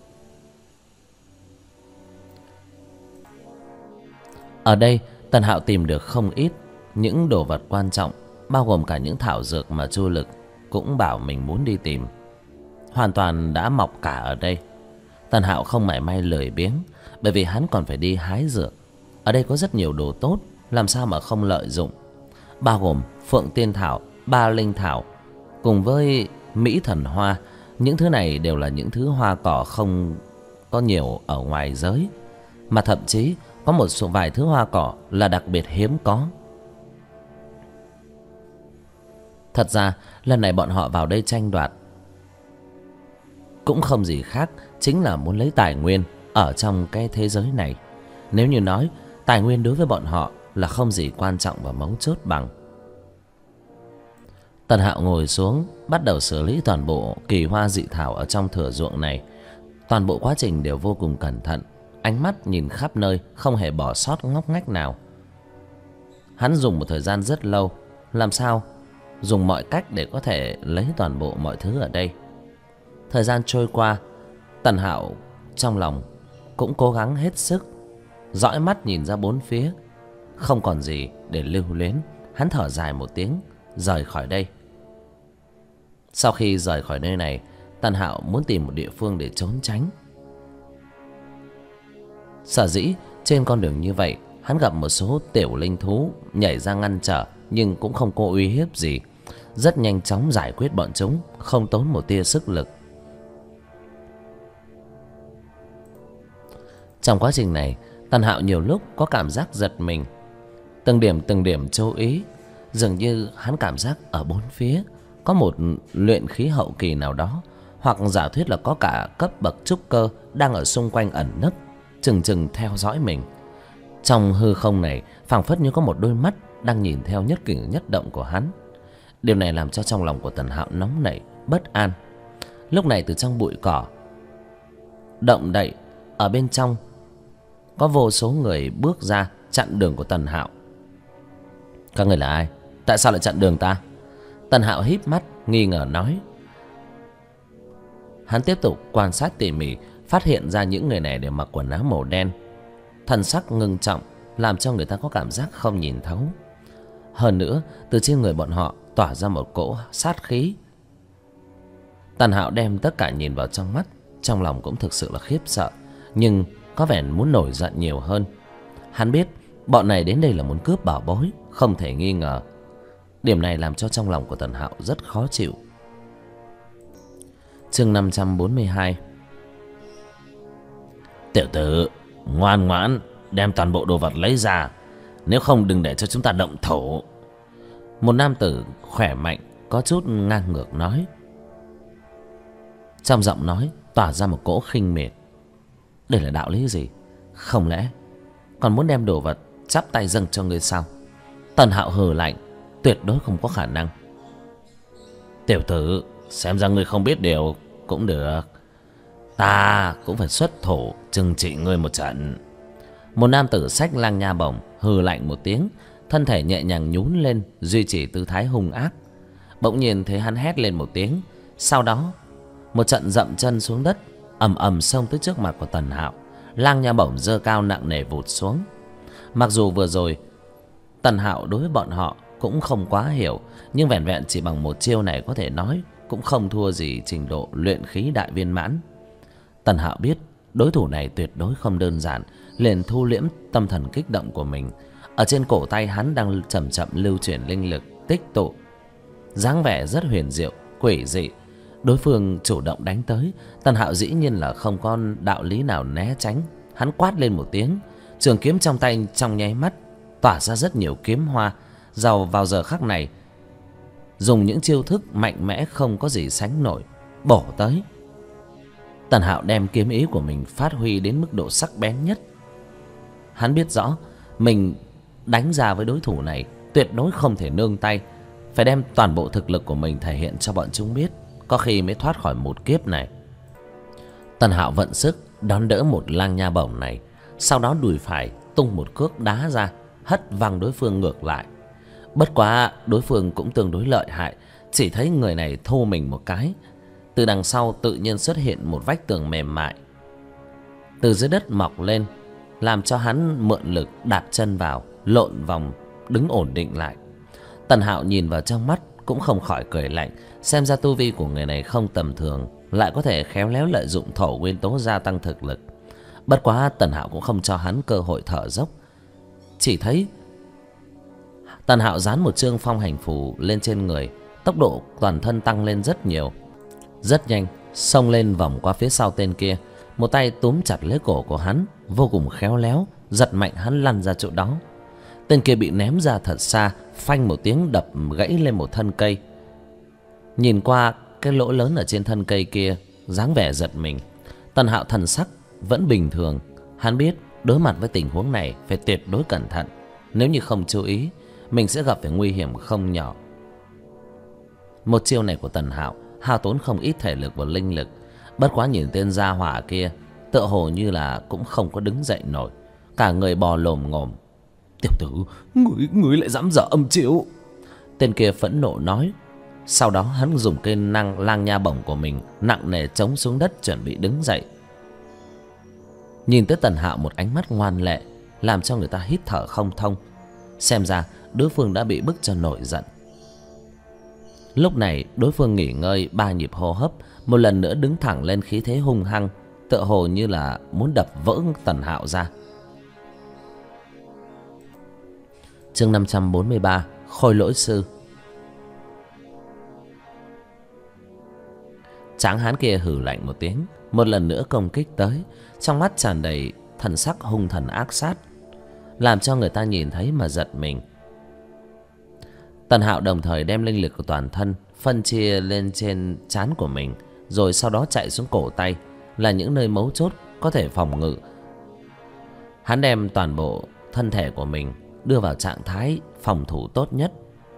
Ở đây Tần Hạo tìm được không ít những đồ vật quan trọng, bao gồm cả những thảo dược mà Chu Lực cũng bảo mình muốn đi tìm, hoàn toàn đã mọc cả ở đây. Tần Hạo không mảy may lười biếng, bởi vì hắn còn phải đi hái dược. Ở đây có rất nhiều đồ tốt, làm sao mà không lợi dụng, bao gồm Phượng Tiên Thảo, Ba Linh Thảo cùng với Mỹ Thần Hoa. Những thứ này đều là những thứ hoa cỏ không có nhiều ở ngoài giới, mà thậm chí có một số vài thứ hoa cỏ là đặc biệt hiếm có. Thật ra lần này bọn họ vào đây tranh đoạt cũng không gì khác, chính là muốn lấy tài nguyên ở trong cái thế giới này. Nếu như nói tài nguyên đối với bọn họ là không gì quan trọng và mấu chốt bằng. Tần Hạo ngồi xuống, bắt đầu xử lý toàn bộ kỳ hoa dị thảo ở trong thửa ruộng này. Toàn bộ quá trình đều vô cùng cẩn thận, ánh mắt nhìn khắp nơi, không hề bỏ sót ngóc ngách nào. Hắn dùng một thời gian rất lâu, làm sao dùng mọi cách để có thể lấy toàn bộ mọi thứ ở đây. Thời gian trôi qua, Tần Hạo trong lòng cũng cố gắng hết sức, dõi mắt nhìn ra bốn phía, không còn gì để lưu luyến. Hắn thở dài một tiếng, rời khỏi đây. Sau khi rời khỏi nơi này, Tần Hạo muốn tìm một địa phương để trốn tránh. Sở dĩ trên con đường như vậy, hắn gặp một số tiểu linh thú nhảy ra ngăn trở, nhưng cũng không có uy hiếp gì, rất nhanh chóng giải quyết bọn chúng, không tốn một tia sức lực. Trong quá trình này, Tần Hạo nhiều lúc có cảm giác giật mình, từng điểm chú ý. Dường như hắn cảm giác ở bốn phía có một luyện khí hậu kỳ nào đó, hoặc giả thuyết là có cả cấp bậc trúc cơ đang ở xung quanh ẩn nấp, chừng chừng theo dõi mình. Trong hư không này phảng phất như có một đôi mắt đang nhìn theo nhất cử nhất động của hắn. Điều này làm cho trong lòng của Tần Hạo nóng nảy, bất an. Lúc này từ trong bụi cỏ động đậy, ở bên trong có vô số người bước ra chặn đường của Tần Hạo. Các người là ai? Tại sao lại chặn đường ta? Tần Hạo híp mắt nghi ngờ nói. Hắn tiếp tục quan sát tỉ mỉ, phát hiện ra những người này đều mặc quần áo màu đen, thần sắc ngưng trọng, làm cho người ta có cảm giác không nhìn thấu. Hơn nữa, từ trên người bọn họ tỏa ra một cỗ sát khí. Tần Hạo đem tất cả nhìn vào trong mắt, trong lòng cũng thực sự là khiếp sợ, nhưng có vẻ muốn nổi giận nhiều hơn. Hắn biết bọn này đến đây là muốn cướp bảo bối, không thể nghi ngờ. Điểm này làm cho trong lòng của Tần Hạo rất khó chịu. Chương 542. Tiểu tử, ngoan ngoãn đem toàn bộ đồ vật lấy ra, nếu không đừng để cho chúng ta động thủ. Một nam tử khỏe mạnh có chút ngang ngược nói. Trong giọng nói tỏa ra một cỗ khinh miệt. Đây là đạo lý gì? Không lẽ còn muốn đem đồ vật chắp tay dâng cho ngươi sao? Tần Hạo hừ lạnh, tuyệt đối không có khả năng. Tiểu tử, xem ra ngươi không biết điều cũng được, ta cũng phải xuất thủ trừng trị ngươi một trận. Một nam tử xách lang nha bổng hừ lạnh một tiếng, thân thể nhẹ nhàng nhún lên, duy trì tư thái hung ác. Bỗng nhiên thấy hắn hét lên một tiếng, sau đó một trận dậm chân xuống đất, ầm ầm xông tới trước mặt của Tần Hạo. Lang nha bổng giơ cao nặng nề vụt xuống. Mặc dù vừa rồi Tần Hạo đối với bọn họ cũng không quá hiểu, nhưng vẻn vẹn chỉ bằng một chiêu này có thể nói cũng không thua gì trình độ luyện khí đại viên mãn. Tần Hạo biết đối thủ này tuyệt đối không đơn giản, liền thu liễm tâm thần kích động của mình. Ở trên cổ tay hắn đang chậm chậm lưu chuyển linh lực tích tụ, dáng vẻ rất huyền diệu, quỷ dị. Đối phương chủ động đánh tới, Tần Hạo dĩ nhiên là không có đạo lý nào né tránh. Hắn quát lên một tiếng, trường kiếm trong tay trong nháy mắt tỏa ra rất nhiều kiếm hoa. Vào giờ khắc này dùng những chiêu thức mạnh mẽ không có gì sánh nổi bổ tới. Tần Hạo đem kiếm ý của mình phát huy đến mức độ sắc bén nhất. Hắn biết rõ mình đánh ra với đối thủ này tuyệt đối không thể nương tay, phải đem toàn bộ thực lực của mình thể hiện cho bọn chúng biết, có khi mới thoát khỏi một kiếp này. Tần Hạo vận sức đón đỡ một lang nha bổng này, sau đó đùi phải tung một cước đá ra, hất văng đối phương ngược lại. Bất quá đối phương cũng tương đối lợi hại, chỉ thấy người này thô mình một cái, từ đằng sau tự nhiên xuất hiện một vách tường mềm mại từ dưới đất mọc lên, làm cho hắn mượn lực đạp chân vào, lộn vòng đứng ổn định lại. Tần Hạo nhìn vào trong mắt cũng không khỏi cười lạnh, xem ra tu vi của người này không tầm thường, lại có thể khéo léo lợi dụng thổ nguyên tố gia tăng thực lực. Bất quá Tần Hạo cũng không cho hắn cơ hội thở dốc. Chỉ thấy Tần Hạo dán một chương phong hành phù lên trên người, tốc độ toàn thân tăng lên rất nhiều, rất nhanh xông lên vòng qua phía sau tên kia, một tay túm chặt lấy cổ của hắn, vô cùng khéo léo giật mạnh hắn lăn ra chỗ đó. Tên kia bị ném ra thật xa, phanh một tiếng đập gãy lên một thân cây. Nhìn qua cái lỗ lớn ở trên thân cây kia, dáng vẻ giật mình. Tần Hạo thần sắc vẫn bình thường, hắn biết đối mặt với tình huống này phải tuyệt đối cẩn thận, nếu như không chú ý mình sẽ gặp phải nguy hiểm không nhỏ. Một chiêu này của Tần Hạo hao tốn không ít thể lực và linh lực. Bất quá nhìn tên gia hỏa kia tựa hồ như là cũng không có đứng dậy nổi, cả người bò lồm ngồm. Tiểu tử, ngươi lại dám dở âm chiêu! Tên kia phẫn nộ nói. Sau đó hắn dùng cây lang nha bổng của mình nặng nề chống xuống đất, chuẩn bị đứng dậy. Nhìn tới Tần Hạo một ánh mắt ngoan lệ, làm cho người ta hít thở không thông. Xem ra đối phương đã bị bức cho nổi giận. Lúc này đối phương nghỉ ngơi 3 nhịp hô hấp, một lần nữa đứng thẳng lên, khí thế hung hăng, tựa hồ như là muốn đập vỡ Tần Hạo ra. Chương 543. Khôi lỗi sư. Tráng hán kia hừ lạnh một tiếng, một lần nữa công kích tới, trong mắt tràn đầy thần sắc hung thần ác sát, làm cho người ta nhìn thấy mà giật mình. Tần Hạo đồng thời đem linh lực của toàn thân phân chia lên trên trán của mình, rồi sau đó chạy xuống cổ tay, là những nơi mấu chốt có thể phòng ngự. Hắn đem toàn bộ thân thể của mình đưa vào trạng thái phòng thủ tốt nhất.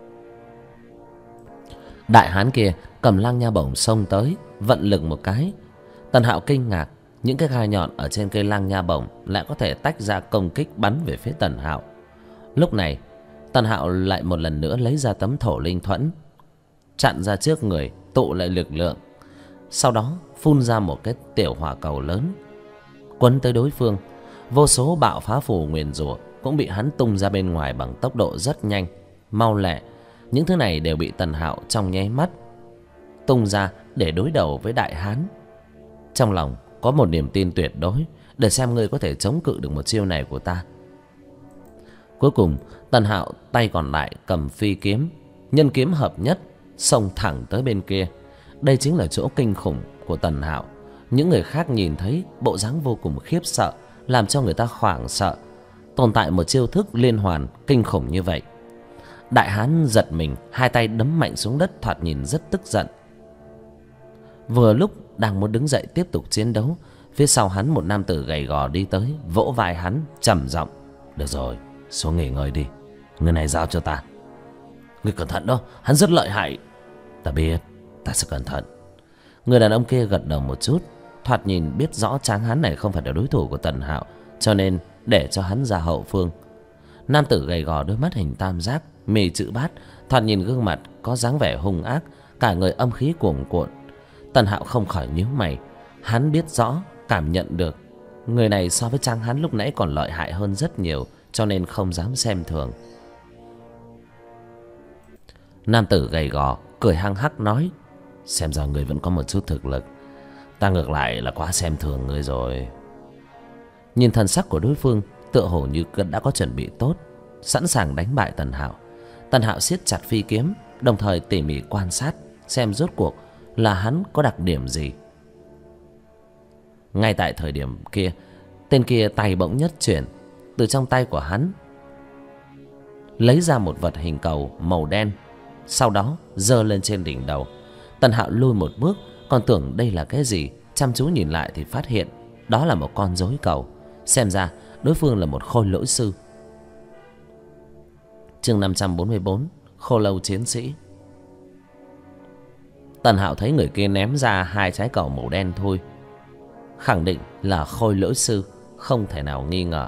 Đại hán kia cầm lang nha bổng xông tới, vận lực một cái. Tần Hạo kinh ngạc, những cái gai nhọn ở trên cây lang nha bổng lại có thể tách ra công kích bắn về phía Tần Hạo. Lúc này Tần Hạo lại một lần nữa lấy ra tấm thổ linh thuẫn, chặn ra trước người, tụ lại lực lượng, sau đó phun ra một cái tiểu hỏa cầu lớn quấn tới đối phương. Vô số bạo phá phù nguyền rủa cũng bị hắn tung ra bên ngoài bằng tốc độ rất nhanh, mau lẹ. Những thứ này đều bị Tần Hạo trong nháy mắt tung ra để đối đầu với đại hán. Trong lòng có một niềm tin tuyệt đối, để xem ngươi có thể chống cự được một chiêu này của ta. Cuối cùng Tần Hạo tay còn lại cầm phi kiếm, nhân kiếm hợp nhất xông thẳng tới bên kia. Đây chính là chỗ kinh khủng của Tần Hạo. Những người khác nhìn thấy bộ dáng vô cùng khiếp sợ, làm cho người ta hoảng sợ. Tồn tại một chiêu thức liên hoàn kinh khủng như vậy. Đại hán giật mình, hai tay đấm mạnh xuống đất, thoạt nhìn rất tức giận. Vừa lúc đang muốn đứng dậy tiếp tục chiến đấu, phía sau hắn một nam tử gầy gò đi tới, vỗ vai hắn trầm giọng: được rồi, xuống nghỉ ngơi đi, người này giao cho ta. Người cẩn thận đó, hắn rất lợi hại. Ta biết, ta sẽ cẩn thận. Người đàn ông kia gật đầu một chút, thoạt nhìn biết rõ tráng hán này không phải là đối thủ của Tần Hạo, cho nên để cho hắn ra hậu phương. Nam tử gầy gò, đôi mắt hình tam giác, mì chữ bát, thoạt nhìn gương mặt có dáng vẻ hung ác, cả người âm khí cuồn cuộn. Tần Hạo không khỏi nhíu mày. Hắn biết rõ, cảm nhận được người này so với tráng hán lúc nãy còn lợi hại hơn rất nhiều, cho nên không dám xem thường. Nam tử gầy gò cười hăng hắc nói: xem ra người vẫn có một chút thực lực, ta ngược lại là quá xem thường ngươi rồi. Nhìn thần sắc của đối phương, tựa hồ như đã có chuẩn bị tốt, sẵn sàng đánh bại Tần Hạo. Tần Hạo siết chặt phi kiếm, đồng thời tỉ mỉ quan sát xem rốt cuộc là hắn có đặc điểm gì. Ngay tại thời điểm kia, tên kia tay bỗng nhất chuyển, từ trong tay của hắn lấy ra một vật hình cầu màu đen, sau đó giơ lên trên đỉnh đầu. Tần Hạo lùi một bước, còn tưởng đây là cái gì, chăm chú nhìn lại thì phát hiện đó là một con rối cầu. Xem ra đối phương là một khôi lỗi sư. Chương 544: Khô lâu chiến sĩ. Tần Hạo thấy người kia ném ra hai trái cầu màu đen thôi, khẳng định là khôi lỗi sư, không thể nào nghi ngờ.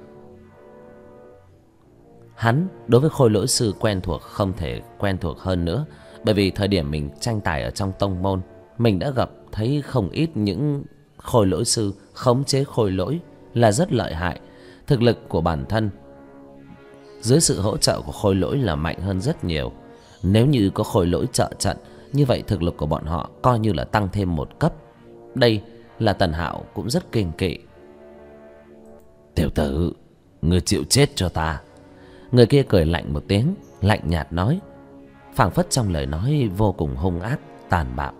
Hắn đối với khôi lỗi sư quen thuộc không thể quen thuộc hơn nữa, bởi vì thời điểm mình tranh tài ở trong tông môn, mình đã gặp thấy không ít những khôi lỗi sư khống chế khôi lỗi là rất lợi hại. Thực lực của bản thân dưới sự hỗ trợ của khôi lỗi là mạnh hơn rất nhiều. Nếu như có khôi lỗi trợ trận, như vậy thực lực của bọn họ coi như là tăng thêm một cấp. Đây là Tần Hạo cũng rất kiêng kỵ. Tiểu tử, ngươi chịu chết cho ta. Người kia cười lạnh một tiếng, lạnh nhạt nói, phảng phất trong lời nói vô cùng hung ác, tàn bạo.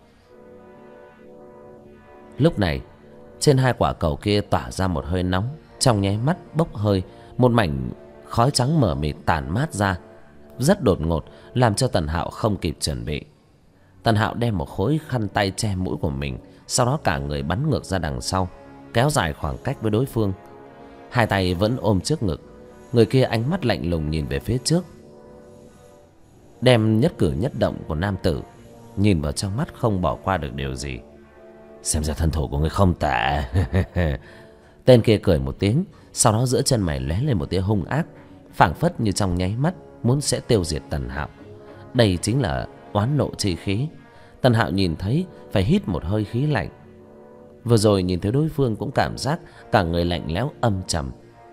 Lúc này trên hai quả cầu kia tỏa ra một hơi nóng, trong nháy mắt bốc hơi, một mảnh khói trắng mờ mịt tản mát ra, rất đột ngột, làm cho Tần Hạo không kịp chuẩn bị. Tần Hạo đem một khối khăn tay che mũi của mình, sau đó cả người bắn ngược ra đằng sau, kéo dài khoảng cách với đối phương. Hai tay vẫn ôm trước ngực, người kia ánh mắt lạnh lùng nhìn về phía trước, đem nhất cử nhất động của nam tử nhìn vào trong mắt, không bỏ qua được điều gì. Xem ra thân thủ của người không tệ. Tên kia cười một tiếng, sau đó giữa chân mày lóe lên một tia hung ác, phảng phất như trong nháy mắt muốn sẽ tiêu diệt Tần Hạo. Đây chính là oán nộ chi khí. Tần Hạo nhìn thấy phải hít một hơi khí lạnh. Vừa rồi nhìn thấy đối phương cũng cảm giác cả người lạnh lẽo âm trầm.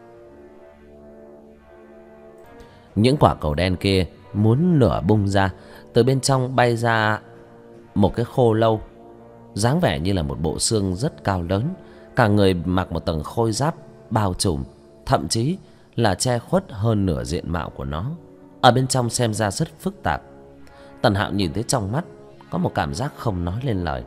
Những quả cầu đen kia muốn nửa bung ra, từ bên trong bay ra một cái khô lâu, dáng vẻ như là một bộ xương rất cao lớn, cả người mặc một tầng khôi giáp bao trùm, thậm chí là che khuất hơn nửa diện mạo của nó. Ở bên trong xem ra rất phức tạp. Tần Hạo nhìn thấy trong mắt có một cảm giác không nói lên lời.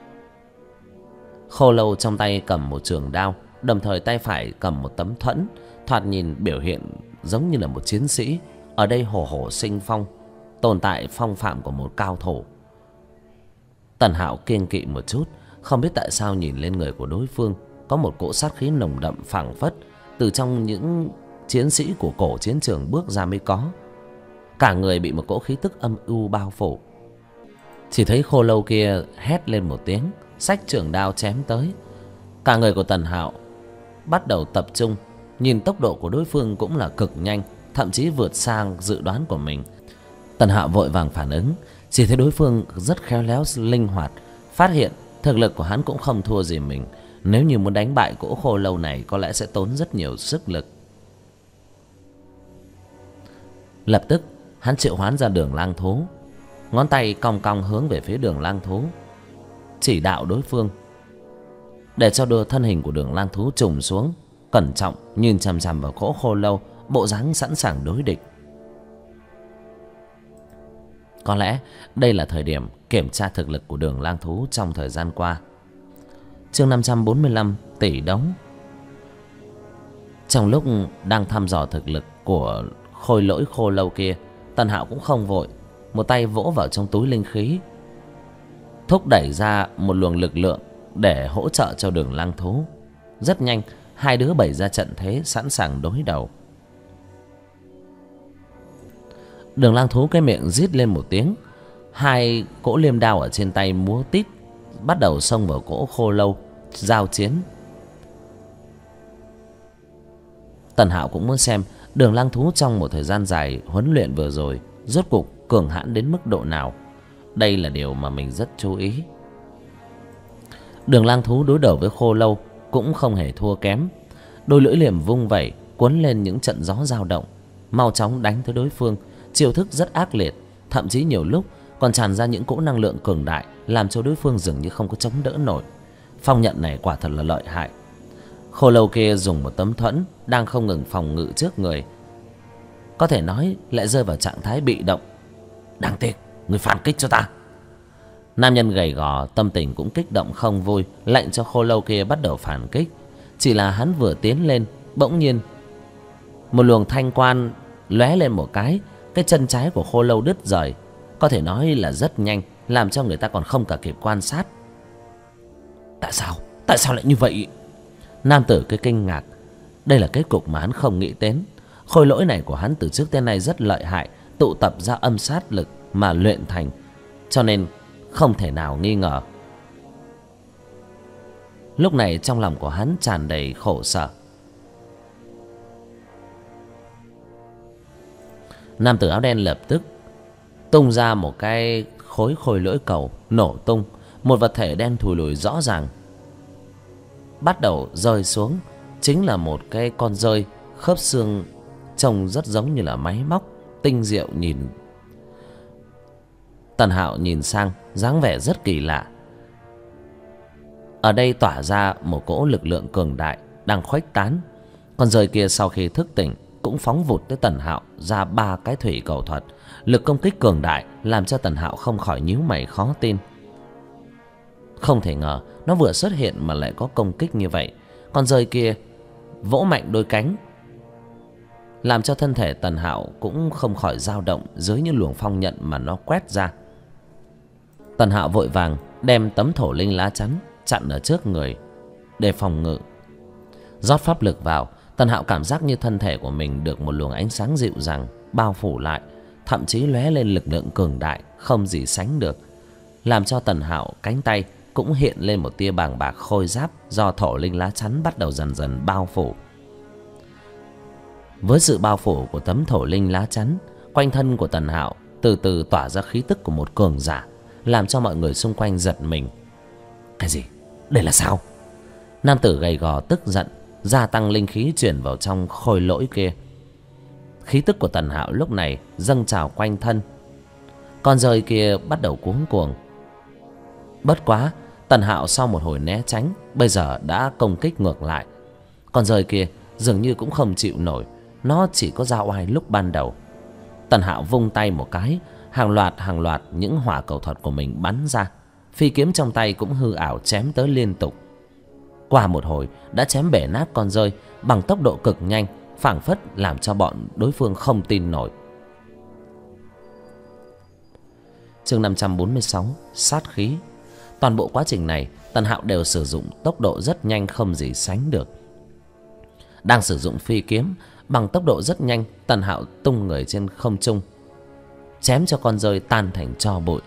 Khô lâu trong tay cầm một trường đao, đồng thời tay phải cầm một tấm thuẫn, thoạt nhìn biểu hiện giống như là một chiến sĩ. Ở đây hổ hổ sinh phong, tồn tại phong phạm của một cao thủ. Tần Hạo kiêng kỵ một chút, không biết tại sao nhìn lên người của đối phương có một cỗ sát khí nồng đậm phảng phất từ trong những chiến sĩ của cổ chiến trường bước ra mới có. Cả người bị một cỗ khí tức âm u bao phủ. Chỉ thấy khô lâu kia hét lên một tiếng, xách trường đao chém tới. Cả người của Tần Hạo bắt đầu tập trung, nhìn tốc độ của đối phương cũng là cực nhanh, thậm chí vượt sang dự đoán của mình. Tần Hạo vội vàng phản ứng, chỉ thấy đối phương rất khéo léo linh hoạt, phát hiện thực lực của hắn cũng không thua gì mình. Nếu như muốn đánh bại cỗ khô lâu này có lẽ sẽ tốn rất nhiều sức lực. Lập tức hắn triệu hoán ra Đường Lang thú, ngón tay cong cong hướng về phía Đường Lang Thú, chỉ đạo đối phương để cho đưa thân hình của Đường Lang Thú trùng xuống, cẩn trọng nhìn chằm chằm vào cỗ khô lâu, bộ dáng sẵn sàng đối địch. Có lẽ đây là thời điểm kiểm tra thực lực của Đường Lang Thú trong thời gian qua. Chương 545, tỷ đống. Trong lúc đang thăm dò thực lực của khôi lỗi khô lâu kia, Tần Hạo cũng không vội, một tay vỗ vào trong túi linh khí, thúc đẩy ra một luồng lực lượng để hỗ trợ cho Đường Lang Thú. Rất nhanh, hai đứa bày ra trận thế sẵn sàng đối đầu. Đường Lang Thú cái miệng rít lên một tiếng, hai cỗ liêm đao ở trên tay múa tít, bắt đầu xông vào cỗ khô lâu giao chiến. Tần Hạo cũng muốn xem Đường Lang Thú trong một thời gian dài huấn luyện vừa rồi rốt cuộc cường hãn đến mức độ nào. Đây là điều mà mình rất chú ý. Đường Lang Thú đối đầu với khô lâu cũng không hề thua kém. Đôi lưỡi liềm vung vẩy, cuốn lên những trận gió dao động, mau chóng đánh tới đối phương. Chiêu thức rất ác liệt, thậm chí nhiều lúc còn tràn ra những cỗ năng lượng cường đại, làm cho đối phương dường như không có chống đỡ nổi. Phong nhận này quả thật là lợi hại. Khô lâu kia dùng một tấm thuẫn đang không ngừng phòng ngự trước người, có thể nói lại rơi vào trạng thái bị động. Đáng tiếc, người phản kích cho ta. Nam nhân gầy gò tâm tình cũng kích động không vui, lệnh cho khô lâu kia bắt đầu phản kích. Chỉ là hắn vừa tiến lên, bỗng nhiên một luồng thanh quang lóe lên một cái chân trái của khô lâu đứt rời, có thể nói là rất nhanh, làm cho người ta còn không cả kịp quan sát. Tại sao lại như vậy? Nam tử cái kinh ngạc. Đây là kết cục mà hắn không nghĩ đến. Khôi lỗi này của hắn từ trước tới nay rất lợi hại, tụ tập ra âm sát lực mà luyện thành, cho nên không thể nào nghi ngờ. Lúc này trong lòng của hắn tràn đầy khổ sở. Nam tử áo đen lập tức tung ra một cái khối khôi lỗi cầu, nổ tung. Một vật thể đen thùi lùi rõ ràng bắt đầu rơi xuống. Chính là một cái con dơi khớp xương, trông rất giống như là máy móc, tinh diệu. Nhìn Tần Hạo nhìn sang, dáng vẻ rất kỳ lạ. Ở đây tỏa ra một cỗ lực lượng cường đại đang khuếch tán. Con dơi kia sau khi thức tỉnh cũng phóng vụt tới Tần Hạo ra 3 cái thủy cầu thuật, lực công kích cường đại làm cho Tần Hạo không khỏi nhíu mày khó tin. Không thể ngờ nó vừa xuất hiện mà lại có công kích như vậy. Con dơi kia vỗ mạnh đôi cánh, làm cho thân thể Tần Hạo cũng không khỏi dao động dưới những luồng phong nhận mà nó quét ra. Tần Hạo vội vàng đem tấm thổ linh lá chắn chặn ở trước người để phòng ngự. Rót pháp lực vào, Tần Hạo cảm giác như thân thể của mình được một luồng ánh sáng dịu dàng bao phủ lại, thậm chí lóe lên lực lượng cường đại không gì sánh được, làm cho Tần Hạo cánh tay cũng hiện lên một tia bàng bạc khôi giáp do thổ linh lá chắn bắt đầu dần dần bao phủ. Với sự bao phủ của tấm thổ linh lá chắn, quanh thân của Tần Hạo từ từ tỏa ra khí tức của một cường giả, làm cho mọi người xung quanh giật mình. Cái gì? Đây là sao? Nam tử gầy gò tức giận, gia tăng linh khí chuyển vào trong khôi lỗi kia. Khí tức của Tần Hạo lúc này dâng trào quanh thân. Con dơi kia bắt đầu cuống cuồng. Bất quá, Tần Hạo sau một hồi né tránh, bây giờ đã công kích ngược lại. Con dơi kia dường như cũng không chịu nổi, nó chỉ có ra oai lúc ban đầu. Tần Hạo vung tay một cái, hàng loạt những hỏa cầu thuật của mình bắn ra. Phi kiếm trong tay cũng hư ảo chém tới liên tục. Qua một hồi đã chém bể nát con dơi bằng tốc độ cực nhanh, phảng phất làm cho bọn đối phương không tin nổi. Chương 546, sát khí. Toàn bộ quá trình này Tần Hạo đều sử dụng tốc độ rất nhanh không gì sánh được. Đang sử dụng phi kiếm bằng tốc độ rất nhanh, Tần Hạo tung người trên không trung, chém cho con dơi tan thành tro bụi.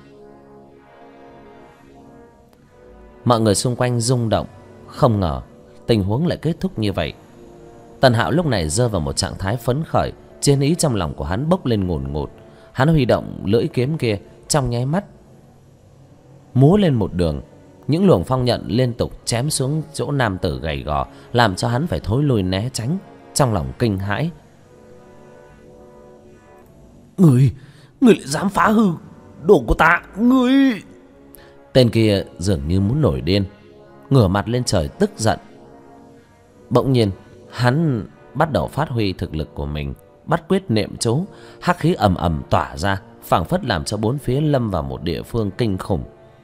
Mọi người xung quanh rung động, không ngờ tình huống lại kết thúc như vậy. Tần Hạo lúc này rơi vào một trạng thái phấn khởi, chiến ý trong lòng của hắn bốc lên ngùn ngụt. Hắn huy động lưỡi kiếm kia, trong nháy mắt múa lên một đường. Những luồng phong nhận liên tục chém xuống chỗ nam tử gầy gò, làm cho hắn phải thối lui né tránh, trong lòng kinh hãi. Người lại dám phá hư Đồ của ta, ngươi! Tên kia dường như muốn nổi điên, ngửa mặt lên trời tức giận. Bỗng nhiên hắn bắt đầu phát huy thực lực của mình, bắt quyết niệm chú, hắc khí ầm ầm tỏa ra, phảng phất làm cho bốn phía lâm vào một địa phương kinh khủng.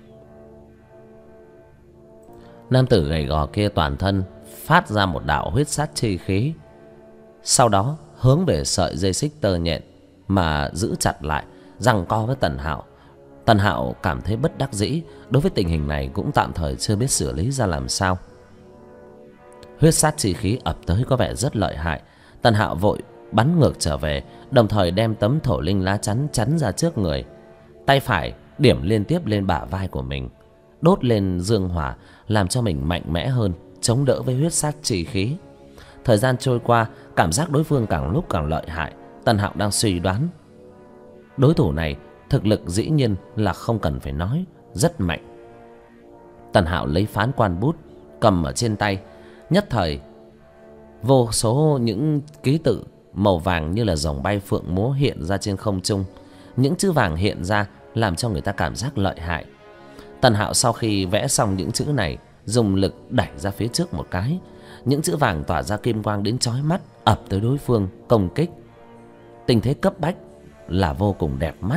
Nam tử gầy gò kia toàn thân phát ra một đạo huyết sát chi khí, sau đó hướng về sợi dây xích tơ nhện mà giữ chặt lại, giằng co với Tần Hạo. Tần Hạo cảm thấy bất đắc dĩ, đối với tình hình này cũng tạm thời chưa biết xử lý ra làm sao. Huyết sát chi khí ập tới có vẻ rất lợi hại. Tần Hạo vội bắn ngược trở về, đồng thời đem tấm thổ linh lá chắn chắn ra trước người. Tay phải điểm liên tiếp lên bả vai của mình, đốt lên dương hỏa, làm cho mình mạnh mẽ hơn, chống đỡ với huyết sát chi khí. Thời gian trôi qua, cảm giác đối phương càng lúc càng lợi hại. Tần Hạo đang suy đoán, đối thủ này thực lực dĩ nhiên là không cần phải nói, rất mạnh. Tần Hạo lấy phán quan bút cầm ở trên tay, nhất thời vô số những ký tự màu vàng như là rồng bay phượng múa hiện ra trên không trung. Những chữ vàng hiện ra làm cho người ta cảm giác lợi hại. Tần Hạo sau khi vẽ xong những chữ này, dùng lực đẩy ra phía trước một cái, những chữ vàng tỏa ra kim quang đến chói mắt, ập tới đối phương công kích. Tình thế cấp bách là vô cùng đẹp mắt.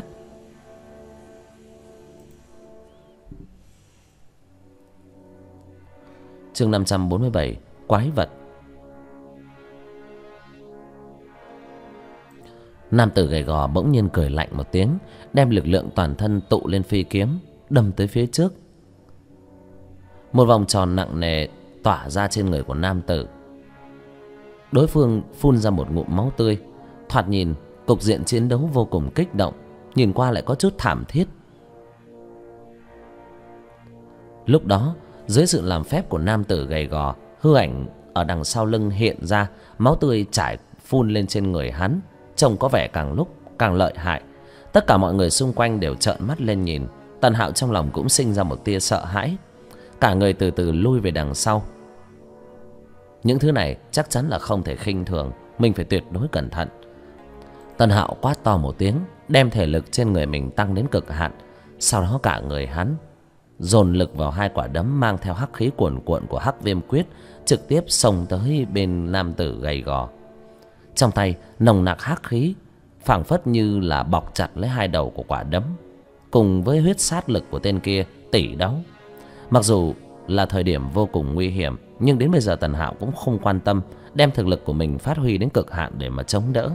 Chương 547: Quái vật. Nam tử gầy gò bỗng nhiên cười lạnh một tiếng, đem lực lượng toàn thân tụ lên phi kiếm, đâm tới phía trước. Một vòng tròn nặng nề tỏa ra trên người của nam tử. Đối phương phun ra một ngụm máu tươi. Thoạt nhìn cục diện chiến đấu vô cùng kích động, nhìn qua lại có chút thảm thiết. Lúc đó dưới sự làm phép của nam tử gầy gò, hư ảnh ở đằng sau lưng hiện ra, máu tươi chảy phun lên trên người hắn, trông có vẻ càng lúc càng lợi hại. Tất cả mọi người xung quanh đều trợn mắt lên nhìn. Tần Hạo trong lòng cũng sinh ra một tia sợ hãi, cả người từ từ lui về đằng sau. Những thứ này chắc chắn là không thể khinh thường, mình phải tuyệt đối cẩn thận. Tần Hạo quát to một tiếng, đem thể lực trên người mình tăng đến cực hạn. Sau đó cả người hắn dồn lực vào hai quả đấm mang theo hắc khí cuồn cuộn của Hắc Viêm Quyết, trực tiếp xông tới bên nam tử gầy gò. Trong tay nồng nặc hắc khí, phảng phất như là bọc chặt lấy hai đầu của quả đấm, cùng với huyết sát lực của tên kia tỷ đấu. Mặc dù là thời điểm vô cùng nguy hiểm, nhưng đến bây giờ Tần Hạo cũng không quan tâm, đem thực lực của mình phát huy đến cực hạn để mà chống đỡ.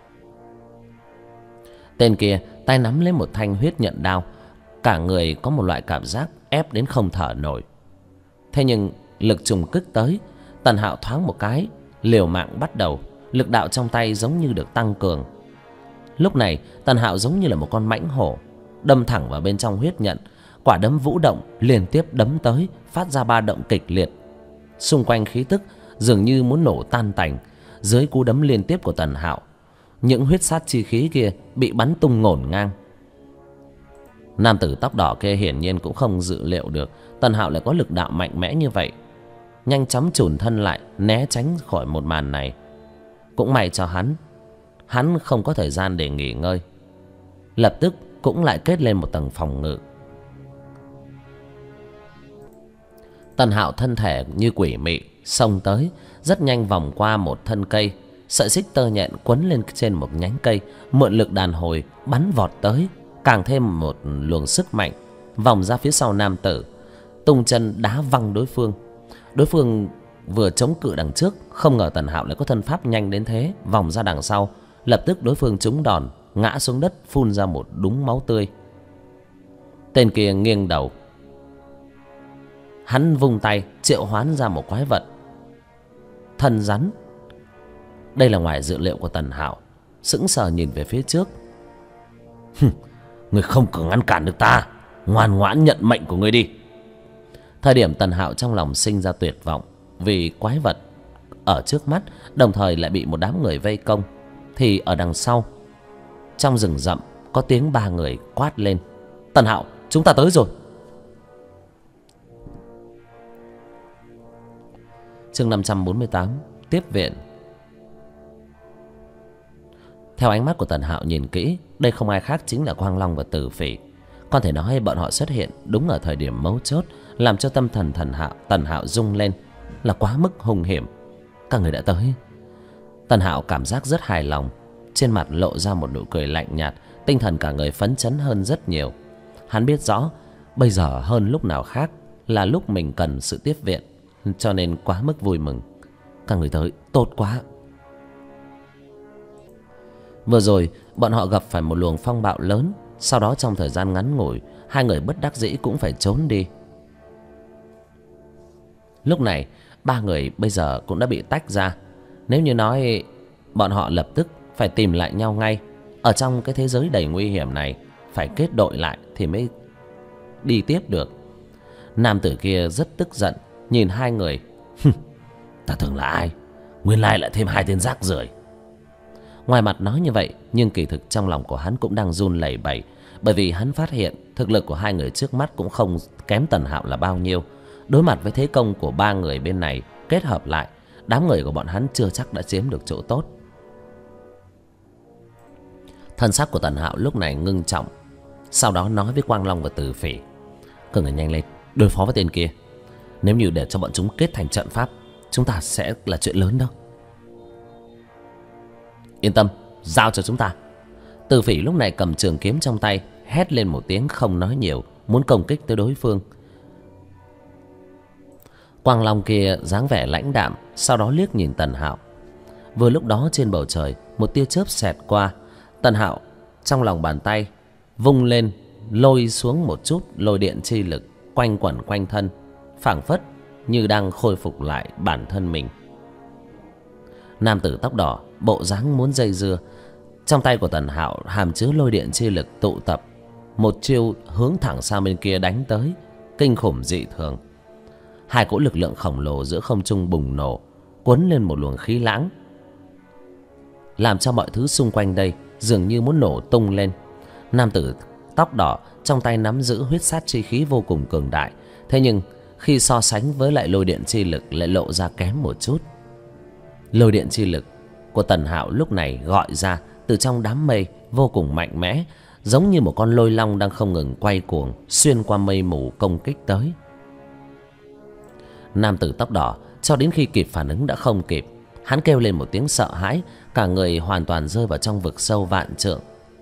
Tên kia tay nắm lấy một thanh huyết nhận đao, cả người có một loại cảm giác ép đến không thở nổi. Thế nhưng lực trùng kích tới, Tần Hạo thoáng một cái liều mạng bắt đầu, lực đạo trong tay giống như được tăng cường. Lúc này Tần Hạo giống như là một con mãnh hổ, đâm thẳng vào bên trong huyết nhận. Quả đấm vũ động liên tiếp đấm tới, phát ra ba động kịch liệt. Xung quanh khí tức dường như muốn nổ tan tành dưới cú đấm liên tiếp của Tần Hạo. Những huyết sát chi khí kia bị bắn tung ngổn ngang. Nam tử tóc đỏ kia hiển nhiên cũng không dự liệu được Tần Hạo lại có lực đạo mạnh mẽ như vậy, nhanh chóng chùn thân lại né tránh khỏi một màn này. Cũng may cho hắn không có thời gian để nghỉ ngơi, lập tức cũng lại kết lên một tầng phòng ngự. Tần Hạo thân thể như quỷ mị xông tới, rất nhanh vòng qua một thân cây, sợi xích tơ nhện quấn lên trên một nhánh cây, mượn lực đàn hồi bắn vọt tới, càng thêm một luồng sức mạnh, vòng ra phía sau nam tử, tung chân đá văng đối phương. Đối phương vừa chống cự đằng trước, không ngờ Tần Hạo lại có thân pháp nhanh đến thế, vòng ra đằng sau, lập tức đối phương trúng đòn, ngã xuống đất phun ra một đúng máu tươi. Tên kia nghiêng đầu, hắn vung tay triệu hoán ra một quái vật thân rắn. Đây là ngoài dự liệu của Tần Hạo, sững sờ nhìn về phía trước. Người không cần ngăn cản được ta, ngoan ngoãn nhận mệnh của người đi. Thời điểm Tần Hạo trong lòng sinh ra tuyệt vọng vì quái vật ở trước mắt, đồng thời lại bị một đám người vây công, thì ở đằng sau trong rừng rậm có tiếng ba người quát lên: Tần Hạo, chúng ta tới rồi. Chương 548: Tiếp viện. Theo ánh mắt của Tần Hạo nhìn kỹ, đây không ai khác chính là Quang Long và Tử Phỉ. Có thể nói bọn họ xuất hiện đúng ở thời điểm mấu chốt, làm cho tâm thần Tần Hạo rung lên, là quá mức hung hiểm. Các người đã tới. Tần Hạo cảm giác rất hài lòng, trên mặt lộ ra một nụ cười lạnh nhạt, tinh thần cả người phấn chấn hơn rất nhiều. Hắn biết rõ bây giờ hơn lúc nào khác là lúc mình cần sự tiếp viện, cho nên quá mức vui mừng. Các người tới tốt quá. Vừa rồi bọn họ gặp phải một luồng phong bạo lớn, sau đó trong thời gian ngắn ngủi, hai người bất đắc dĩ cũng phải trốn đi. Lúc này ba người bây giờ cũng đã bị tách ra. Nếu như nói bọn họ lập tức phải tìm lại nhau ngay, ở trong cái thế giới đầy nguy hiểm này phải kết đội lại thì mới đi tiếp được. Nam tử kia rất tức giận nhìn hai người. Ta tưởng là ai, nguyên lai lại thêm hai tên rác rưởi. Ngoài mặt nói như vậy, nhưng kỳ thực trong lòng của hắn cũng đang run lẩy bẩy, bởi vì hắn phát hiện thực lực của hai người trước mắt cũng không kém Tần Hạo là bao nhiêu. Đối mặt với thế công của ba người bên này kết hợp lại, đám người của bọn hắn chưa chắc đã chiếm được chỗ tốt. Thân sắc của Tần Hạo lúc này ngưng trọng, sau đó nói với Quang Long và Từ Phỉ: các người nhanh lên đối phó với tên kia. Nếu như để cho bọn chúng kết thành trận pháp, chúng ta sẽ là chuyện lớn đâu. Yên tâm, giao cho chúng ta. Từ Phỉ lúc này cầm trường kiếm trong tay, hét lên một tiếng không nói nhiều, muốn công kích tới đối phương. Quang Long kia dáng vẻ lãnh đạm, sau đó liếc nhìn Tần Hạo. Vừa lúc đó trên bầu trời một tia chớp xẹt qua. Tần Hạo trong lòng bàn tay vung lên, lôi xuống một chút lôi điện chi lực quanh quẩn quanh thân, phảng phất như đang khôi phục lại bản thân mình. Nam tử tóc đỏ bộ dáng muốn dây dưa, trong tay của Tần Hạo hàm chứa lôi điện chi lực tụ tập, một chiêu hướng thẳng sang bên kia đánh tới, kinh khủng dị thường. Hai cỗ lực lượng khổng lồ giữa không trung bùng nổ, cuốn lên một luồng khí lãng, làm cho mọi thứ xung quanh đây dường như muốn nổ tung lên. Nam tử tóc đỏ trong tay nắm giữ huyết sát chi khí vô cùng cường đại, thế nhưng khi so sánh với lại lôi điện chi lực lại lộ ra kém một chút. Lôi điện chi lực của Tần Hạo lúc này gọi ra từ trong đám mây vô cùng mạnh mẽ, giống như một con lôi long đang không ngừng quay cuồng xuyên qua mây mù công kích tới. Nam tử tóc đỏ cho đến khi kịp phản ứng đã không kịp, hắn kêu lên một tiếng sợ hãi, cả người hoàn toàn rơi vào trong vực sâu vạn trượng.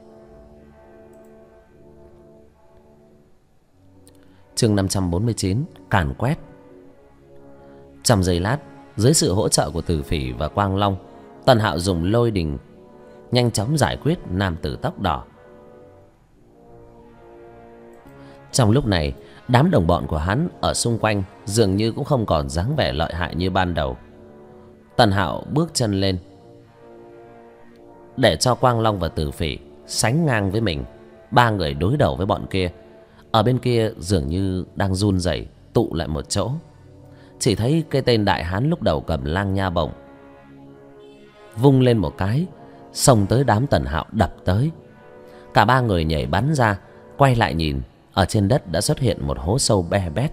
Chương 549: càn quét. Trong giây lát, dưới sự hỗ trợ của Từ Phỉ và Quang Long, Tần Hạo dùng lôi đình nhanh chóng giải quyết nam tử tóc đỏ. Trong lúc này, đám đồng bọn của hắn ở xung quanh dường như cũng không còn dáng vẻ lợi hại như ban đầu. Tần Hạo bước chân lên để cho Quang Long và Từ Phỉ sánh ngang với mình. Ba người đối đầu với bọn kia, ở bên kia dường như đang run rẩy tụ lại một chỗ. Chỉ thấy cái tên đại hán lúc đầu cầm lang nha bổng vung lên một cái, xông tới đám Tần Hạo đập tới. Cả ba người nhảy bắn ra, quay lại nhìn, ở trên đất đã xuất hiện một hố sâu be bét.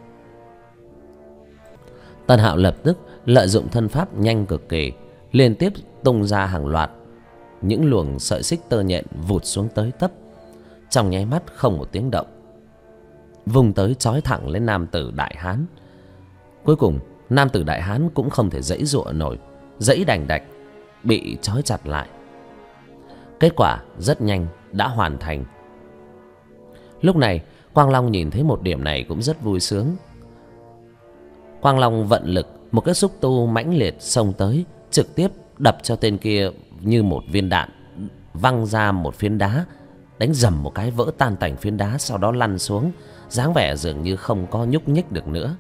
Tần Hạo lập tức lợi dụng thân pháp nhanh cực kỳ, liên tiếp tung ra hàng loạt những luồng sợi xích tơ nhện vụt xuống tới tấp, trong nháy mắt không một tiếng động, vung tới chói thẳng lên nam tử đại hán. Cuối cùng nam tử đại hán cũng không thể giãy giụa nổi, giãy đành đạch bị trói chặt lại. Kết quả rất nhanh đã hoàn thành. Lúc này Quang Long nhìn thấy một điểm này cũng rất vui sướng. Quang Long vận lực, một cái xúc tu mãnh liệt xông tới, trực tiếp đập cho tên kia như một viên đạn, văng ra một phiến đá, đánh dầm một cái vỡ tan tành phiến đá, sau đó lăn xuống, dáng vẻ dường như không có nhúc nhích được nữa.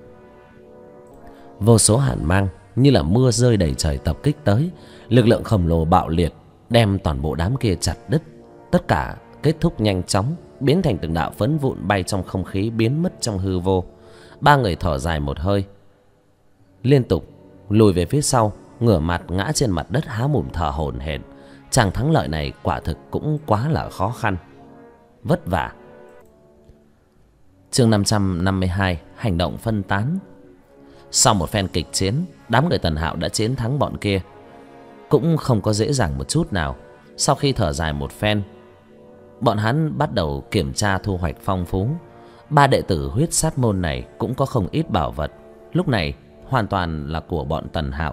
Vô số hàn mang như là mưa rơi đầy trời tập kích tới, lực lượng khổng lồ bạo liệt đem toàn bộ đám kia chặt đứt. Tất cả kết thúc nhanh chóng, biến thành từng đạo phấn vụn bay trong không khí, biến mất trong hư vô. Ba người thở dài một hơi, liên tục lùi về phía sau, ngửa mặt ngã trên mặt đất há mồm thở hổn hển. Chàng thắng lợi này quả thực cũng quá là khó khăn, vất vả. Chương 552: hành động phân tán. Sau một phen kịch chiến, đám người Tần Hạo đã chiến thắng bọn kia, cũng không có dễ dàng một chút nào. Sau khi thở dài một phen, Bọn hắn bắt đầu kiểm tra thu hoạch phong phú. Ba đệ tử huyết sát môn này cũng có không ít bảo vật, lúc này hoàn toàn là của bọn Tần Hạo.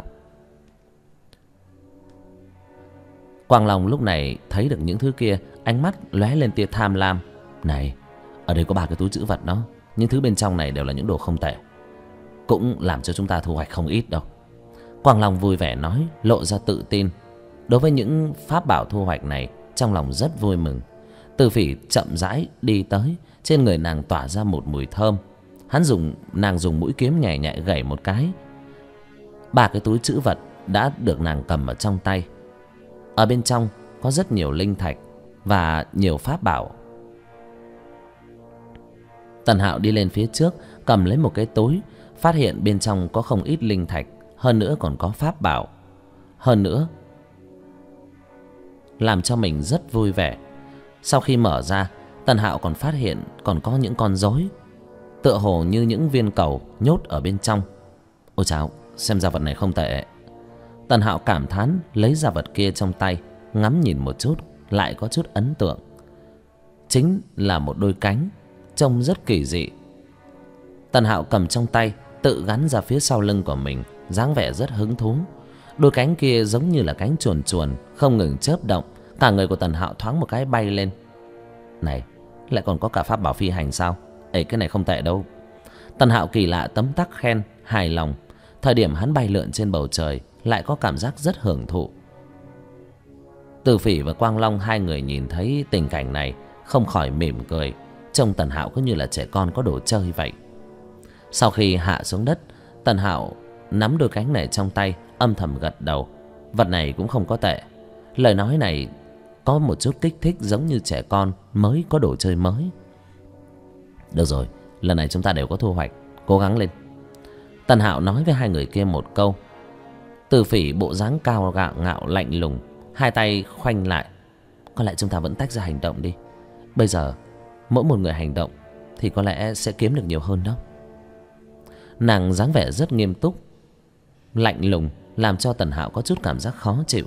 Quang Long lúc này thấy được những thứ kia, ánh mắt lóe lên tia tham lam. Này, ở đây có 3 cái túi trữ vật đó, những thứ bên trong này đều là những đồ không tệ, cũng làm cho chúng ta thu hoạch không ít đâu. Quang Long vui vẻ nói, lộ ra tự tin. Đối với những pháp bảo thu hoạch này, trong lòng rất vui mừng. Từ Phỉ chậm rãi đi tới, trên người nàng tỏa ra một mùi thơm. Nàng dùng mũi kiếm nhẹ nhẹ gảy một cái, 3 cái túi trữ vật đã được nàng cầm ở trong tay. Ở bên trong có rất nhiều linh thạch và nhiều pháp bảo. Tần Hạo đi lên phía trước, cầm lấy một cái túi, phát hiện bên trong có không ít linh thạch, hơn nữa còn có pháp bảo. Hơn nữa, làm cho mình rất vui vẻ. Sau khi mở ra, Tần Hạo còn phát hiện còn có những con rối, tựa hồ như những viên cầu nhốt ở bên trong. Ôi chao, xem ra vật này không tệ. Tần Hạo cảm thán, lấy ra vật kia trong tay, ngắm nhìn một chút, lại có chút ấn tượng. Chính là một đôi cánh, trông rất kỳ dị. Tần Hạo cầm trong tay, tự gắn ra phía sau lưng của mình, dáng vẻ rất hứng thú. Đôi cánh kia giống như là cánh chuồn chuồn, không ngừng chớp động. Cả người của Tần Hạo thoáng một cái bay lên. Này, lại còn có cả pháp bảo phi hành sao? Ê, cái này không tệ đâu. Tần Hạo kỳ lạ tấm tắc khen, hài lòng. Thời điểm hắn bay lượn trên bầu trời, lại có cảm giác rất hưởng thụ. Từ Phỉ và Quang Long, hai người nhìn thấy tình cảnh này không khỏi mỉm cười. Trông Tần Hạo cứ như là trẻ con có đồ chơi vậy. Sau khi hạ xuống đất, Tần Hạo nắm đôi cánh này trong tay, âm thầm gật đầu. Vật này cũng không có tệ. Lời nói này có một chút kích thích, giống như trẻ con mới có đồ chơi mới. Được rồi, lần này chúng ta đều có thu hoạch, cố gắng lên. Tần Hạo nói với hai người kia một câu. Từ Phỉ bộ dáng cao ngạo lạnh lùng, hai tay khoanh lại. Có lẽ chúng ta vẫn tách ra hành động đi. Bây giờ mỗi một người hành động thì có lẽ sẽ kiếm được nhiều hơn đó. Nàng dáng vẻ rất nghiêm túc, lạnh lùng, làm cho Tần Hạo có chút cảm giác khó chịu.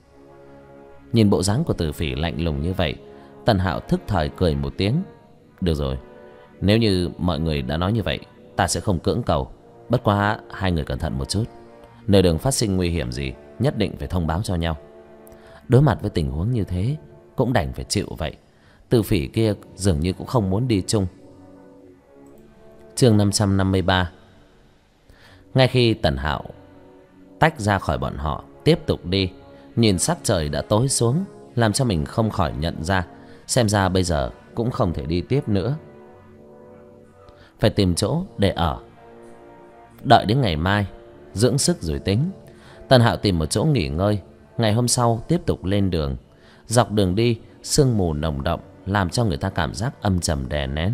Nhìn bộ dáng của Từ Phỉ lạnh lùng như vậy, Tần Hạo thức thời cười một tiếng. Được rồi, nếu như mọi người đã nói như vậy, ta sẽ không cưỡng cầu. Bất quá hai người cẩn thận một chút, nơi đường phát sinh nguy hiểm gì nhất định phải thông báo cho nhau. Đối mặt với tình huống như thế, cũng đành phải chịu vậy. Từ Phỉ kia dường như cũng không muốn đi chung. Chương 553. Ngay khi Tần Hạo tách ra khỏi bọn họ, tiếp tục đi, nhìn sắc trời đã tối xuống, làm cho mình không khỏi nhận ra, xem ra bây giờ cũng không thể đi tiếp nữa, phải tìm chỗ để ở. Đợi đến ngày mai dưỡng sức rồi tính. Tần Hạo tìm một chỗ nghỉ ngơi. Ngày hôm sau tiếp tục lên đường. Dọc đường đi, sương mù nồng đậm làm cho người ta cảm giác âm trầm đè nén.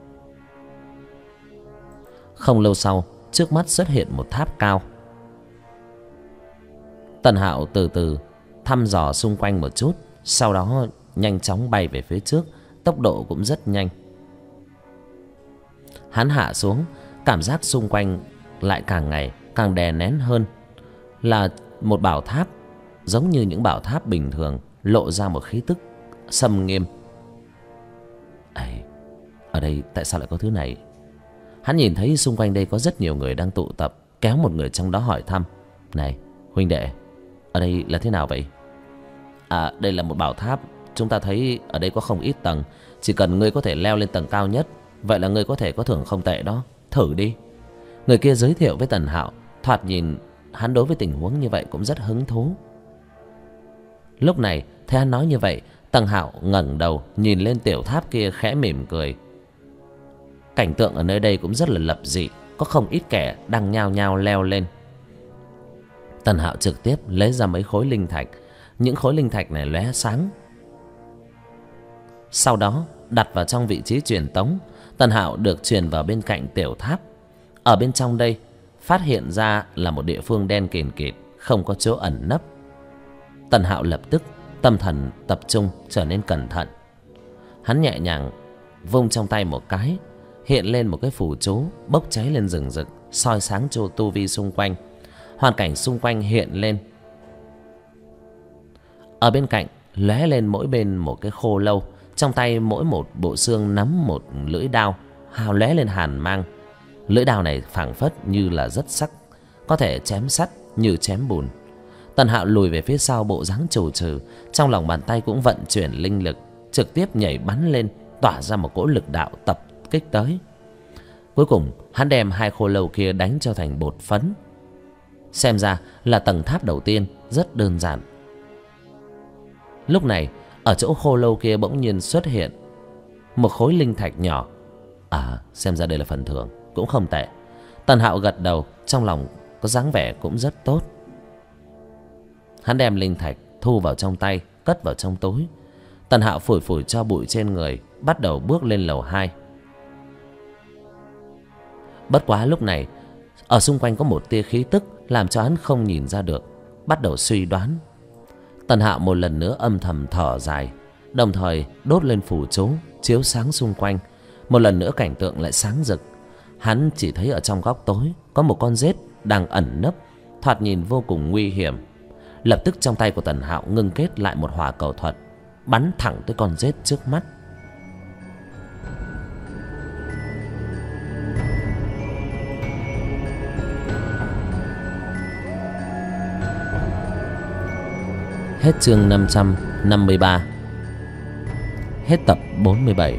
Không lâu sau, trước mắt xuất hiện một tháp cao. Tần Hạo từ từ thăm dò xung quanh một chút, sau đó nhanh chóng bay về phía trước, tốc độ cũng rất nhanh. Hắn hạ xuống, cảm giác xung quanh lại càng ngày càng đè nén hơn. Là một bảo tháp, giống như những bảo tháp bình thường, lộ ra một khí tức xâm nghiêm. Ở đây tại sao lại có thứ này? Hắn nhìn thấy xung quanh đây có rất nhiều người đang tụ tập, kéo một người trong đó hỏi thăm. Này huynh đệ, ở đây là thế nào vậy? À, đây là một bảo tháp. Chúng ta thấy ở đây có không ít tầng, chỉ cần ngươi có thể leo lên tầng cao nhất, vậy là ngươi có thể có thưởng không tệ đó. Thử đi. Người kia giới thiệu với Tần Hạo. Thoạt nhìn hắn đối với tình huống như vậy cũng rất hứng thú. Lúc này thấy hắn nói như vậy, Tần Hạo ngẩng đầu nhìn lên tiểu tháp kia, khẽ mỉm cười. Cảnh tượng ở nơi đây cũng rất là lập dị, có không ít kẻ đang nhao nhao leo lên. Tần Hạo trực tiếp lấy ra mấy khối linh thạch. Những khối linh thạch này lóe sáng, sau đó đặt vào trong vị trí truyền tống. Tần Hạo được truyền vào bên cạnh tiểu tháp. Ở bên trong đây phát hiện ra là một địa phương đen kìn kịt, không có chỗ ẩn nấp. Tần Hạo lập tức tâm thần tập trung, trở nên cẩn thận. Hắn nhẹ nhàng vung trong tay một cái, hiện lên một cái phù chú bốc cháy lên rừng rực, soi sáng cho tu vi xung quanh. Hoàn cảnh xung quanh hiện lên. Ở bên cạnh lóe lên mỗi bên một cái khô lâu, Trong tay mỗi một bộ xương nắm một lưỡi dao hào lóe lên hàn mang. Lưỡi dao này phảng phất như là rất sắc, có thể chém sắt như chém bùn. Tần Hạo lùi về phía sau bộ dáng trù trừ, trong lòng bàn tay cũng vận chuyển linh lực, trực tiếp nhảy bắn lên, tỏa ra một cỗ lực đạo tập kích tới. Cuối cùng hắn đem hai khô lâu kia đánh cho thành bột phấn. Xem ra là tầng tháp đầu tiên rất đơn giản. Lúc này ở chỗ khô lâu kia bỗng nhiên xuất hiện một khối linh thạch nhỏ. Xem ra đây là phần thưởng, cũng không tệ. Tần Hạo gật đầu, trong lòng có dáng vẻ cũng rất tốt. Hắn đem linh thạch thu vào trong tay, cất vào trong túi. Tần Hạo phủi phủi cho bụi trên người, bắt đầu bước lên lầu 2. Bất quá lúc này ở xung quanh có một tia khí tức làm cho hắn không nhìn ra được, bắt đầu suy đoán. Tần Hạo một lần nữa âm thầm thở dài, đồng thời đốt lên phù chú chiếu sáng xung quanh. Một lần nữa cảnh tượng lại sáng rực. Hắn chỉ thấy ở trong góc tối có một con rết đang ẩn nấp, thoạt nhìn vô cùng nguy hiểm. Lập tức trong tay của Tần Hạo ngưng kết lại một hỏa cầu thuật, bắn thẳng tới con rết trước mắt. Hết chương 553. Hết tập 47.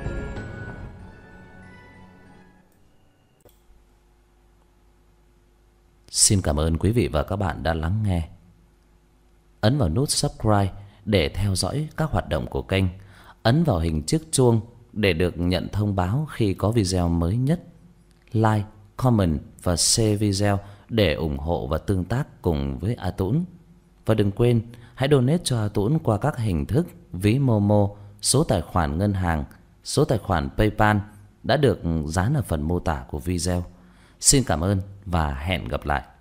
Xin cảm ơn quý vị và các bạn đã lắng nghe. Ấn vào nút subscribe để theo dõi các hoạt động của kênh. Ấn vào hình chiếc chuông để được nhận thông báo khi có video mới nhất. Like, comment và share video để ủng hộ và tương tác cùng với A Tũng. Và đừng quên hãy donate cho A Tũng qua các hình thức ví Momo, số tài khoản ngân hàng, số tài khoản PayPal đã được dán ở phần mô tả của video. Xin cảm ơn và hẹn gặp lại.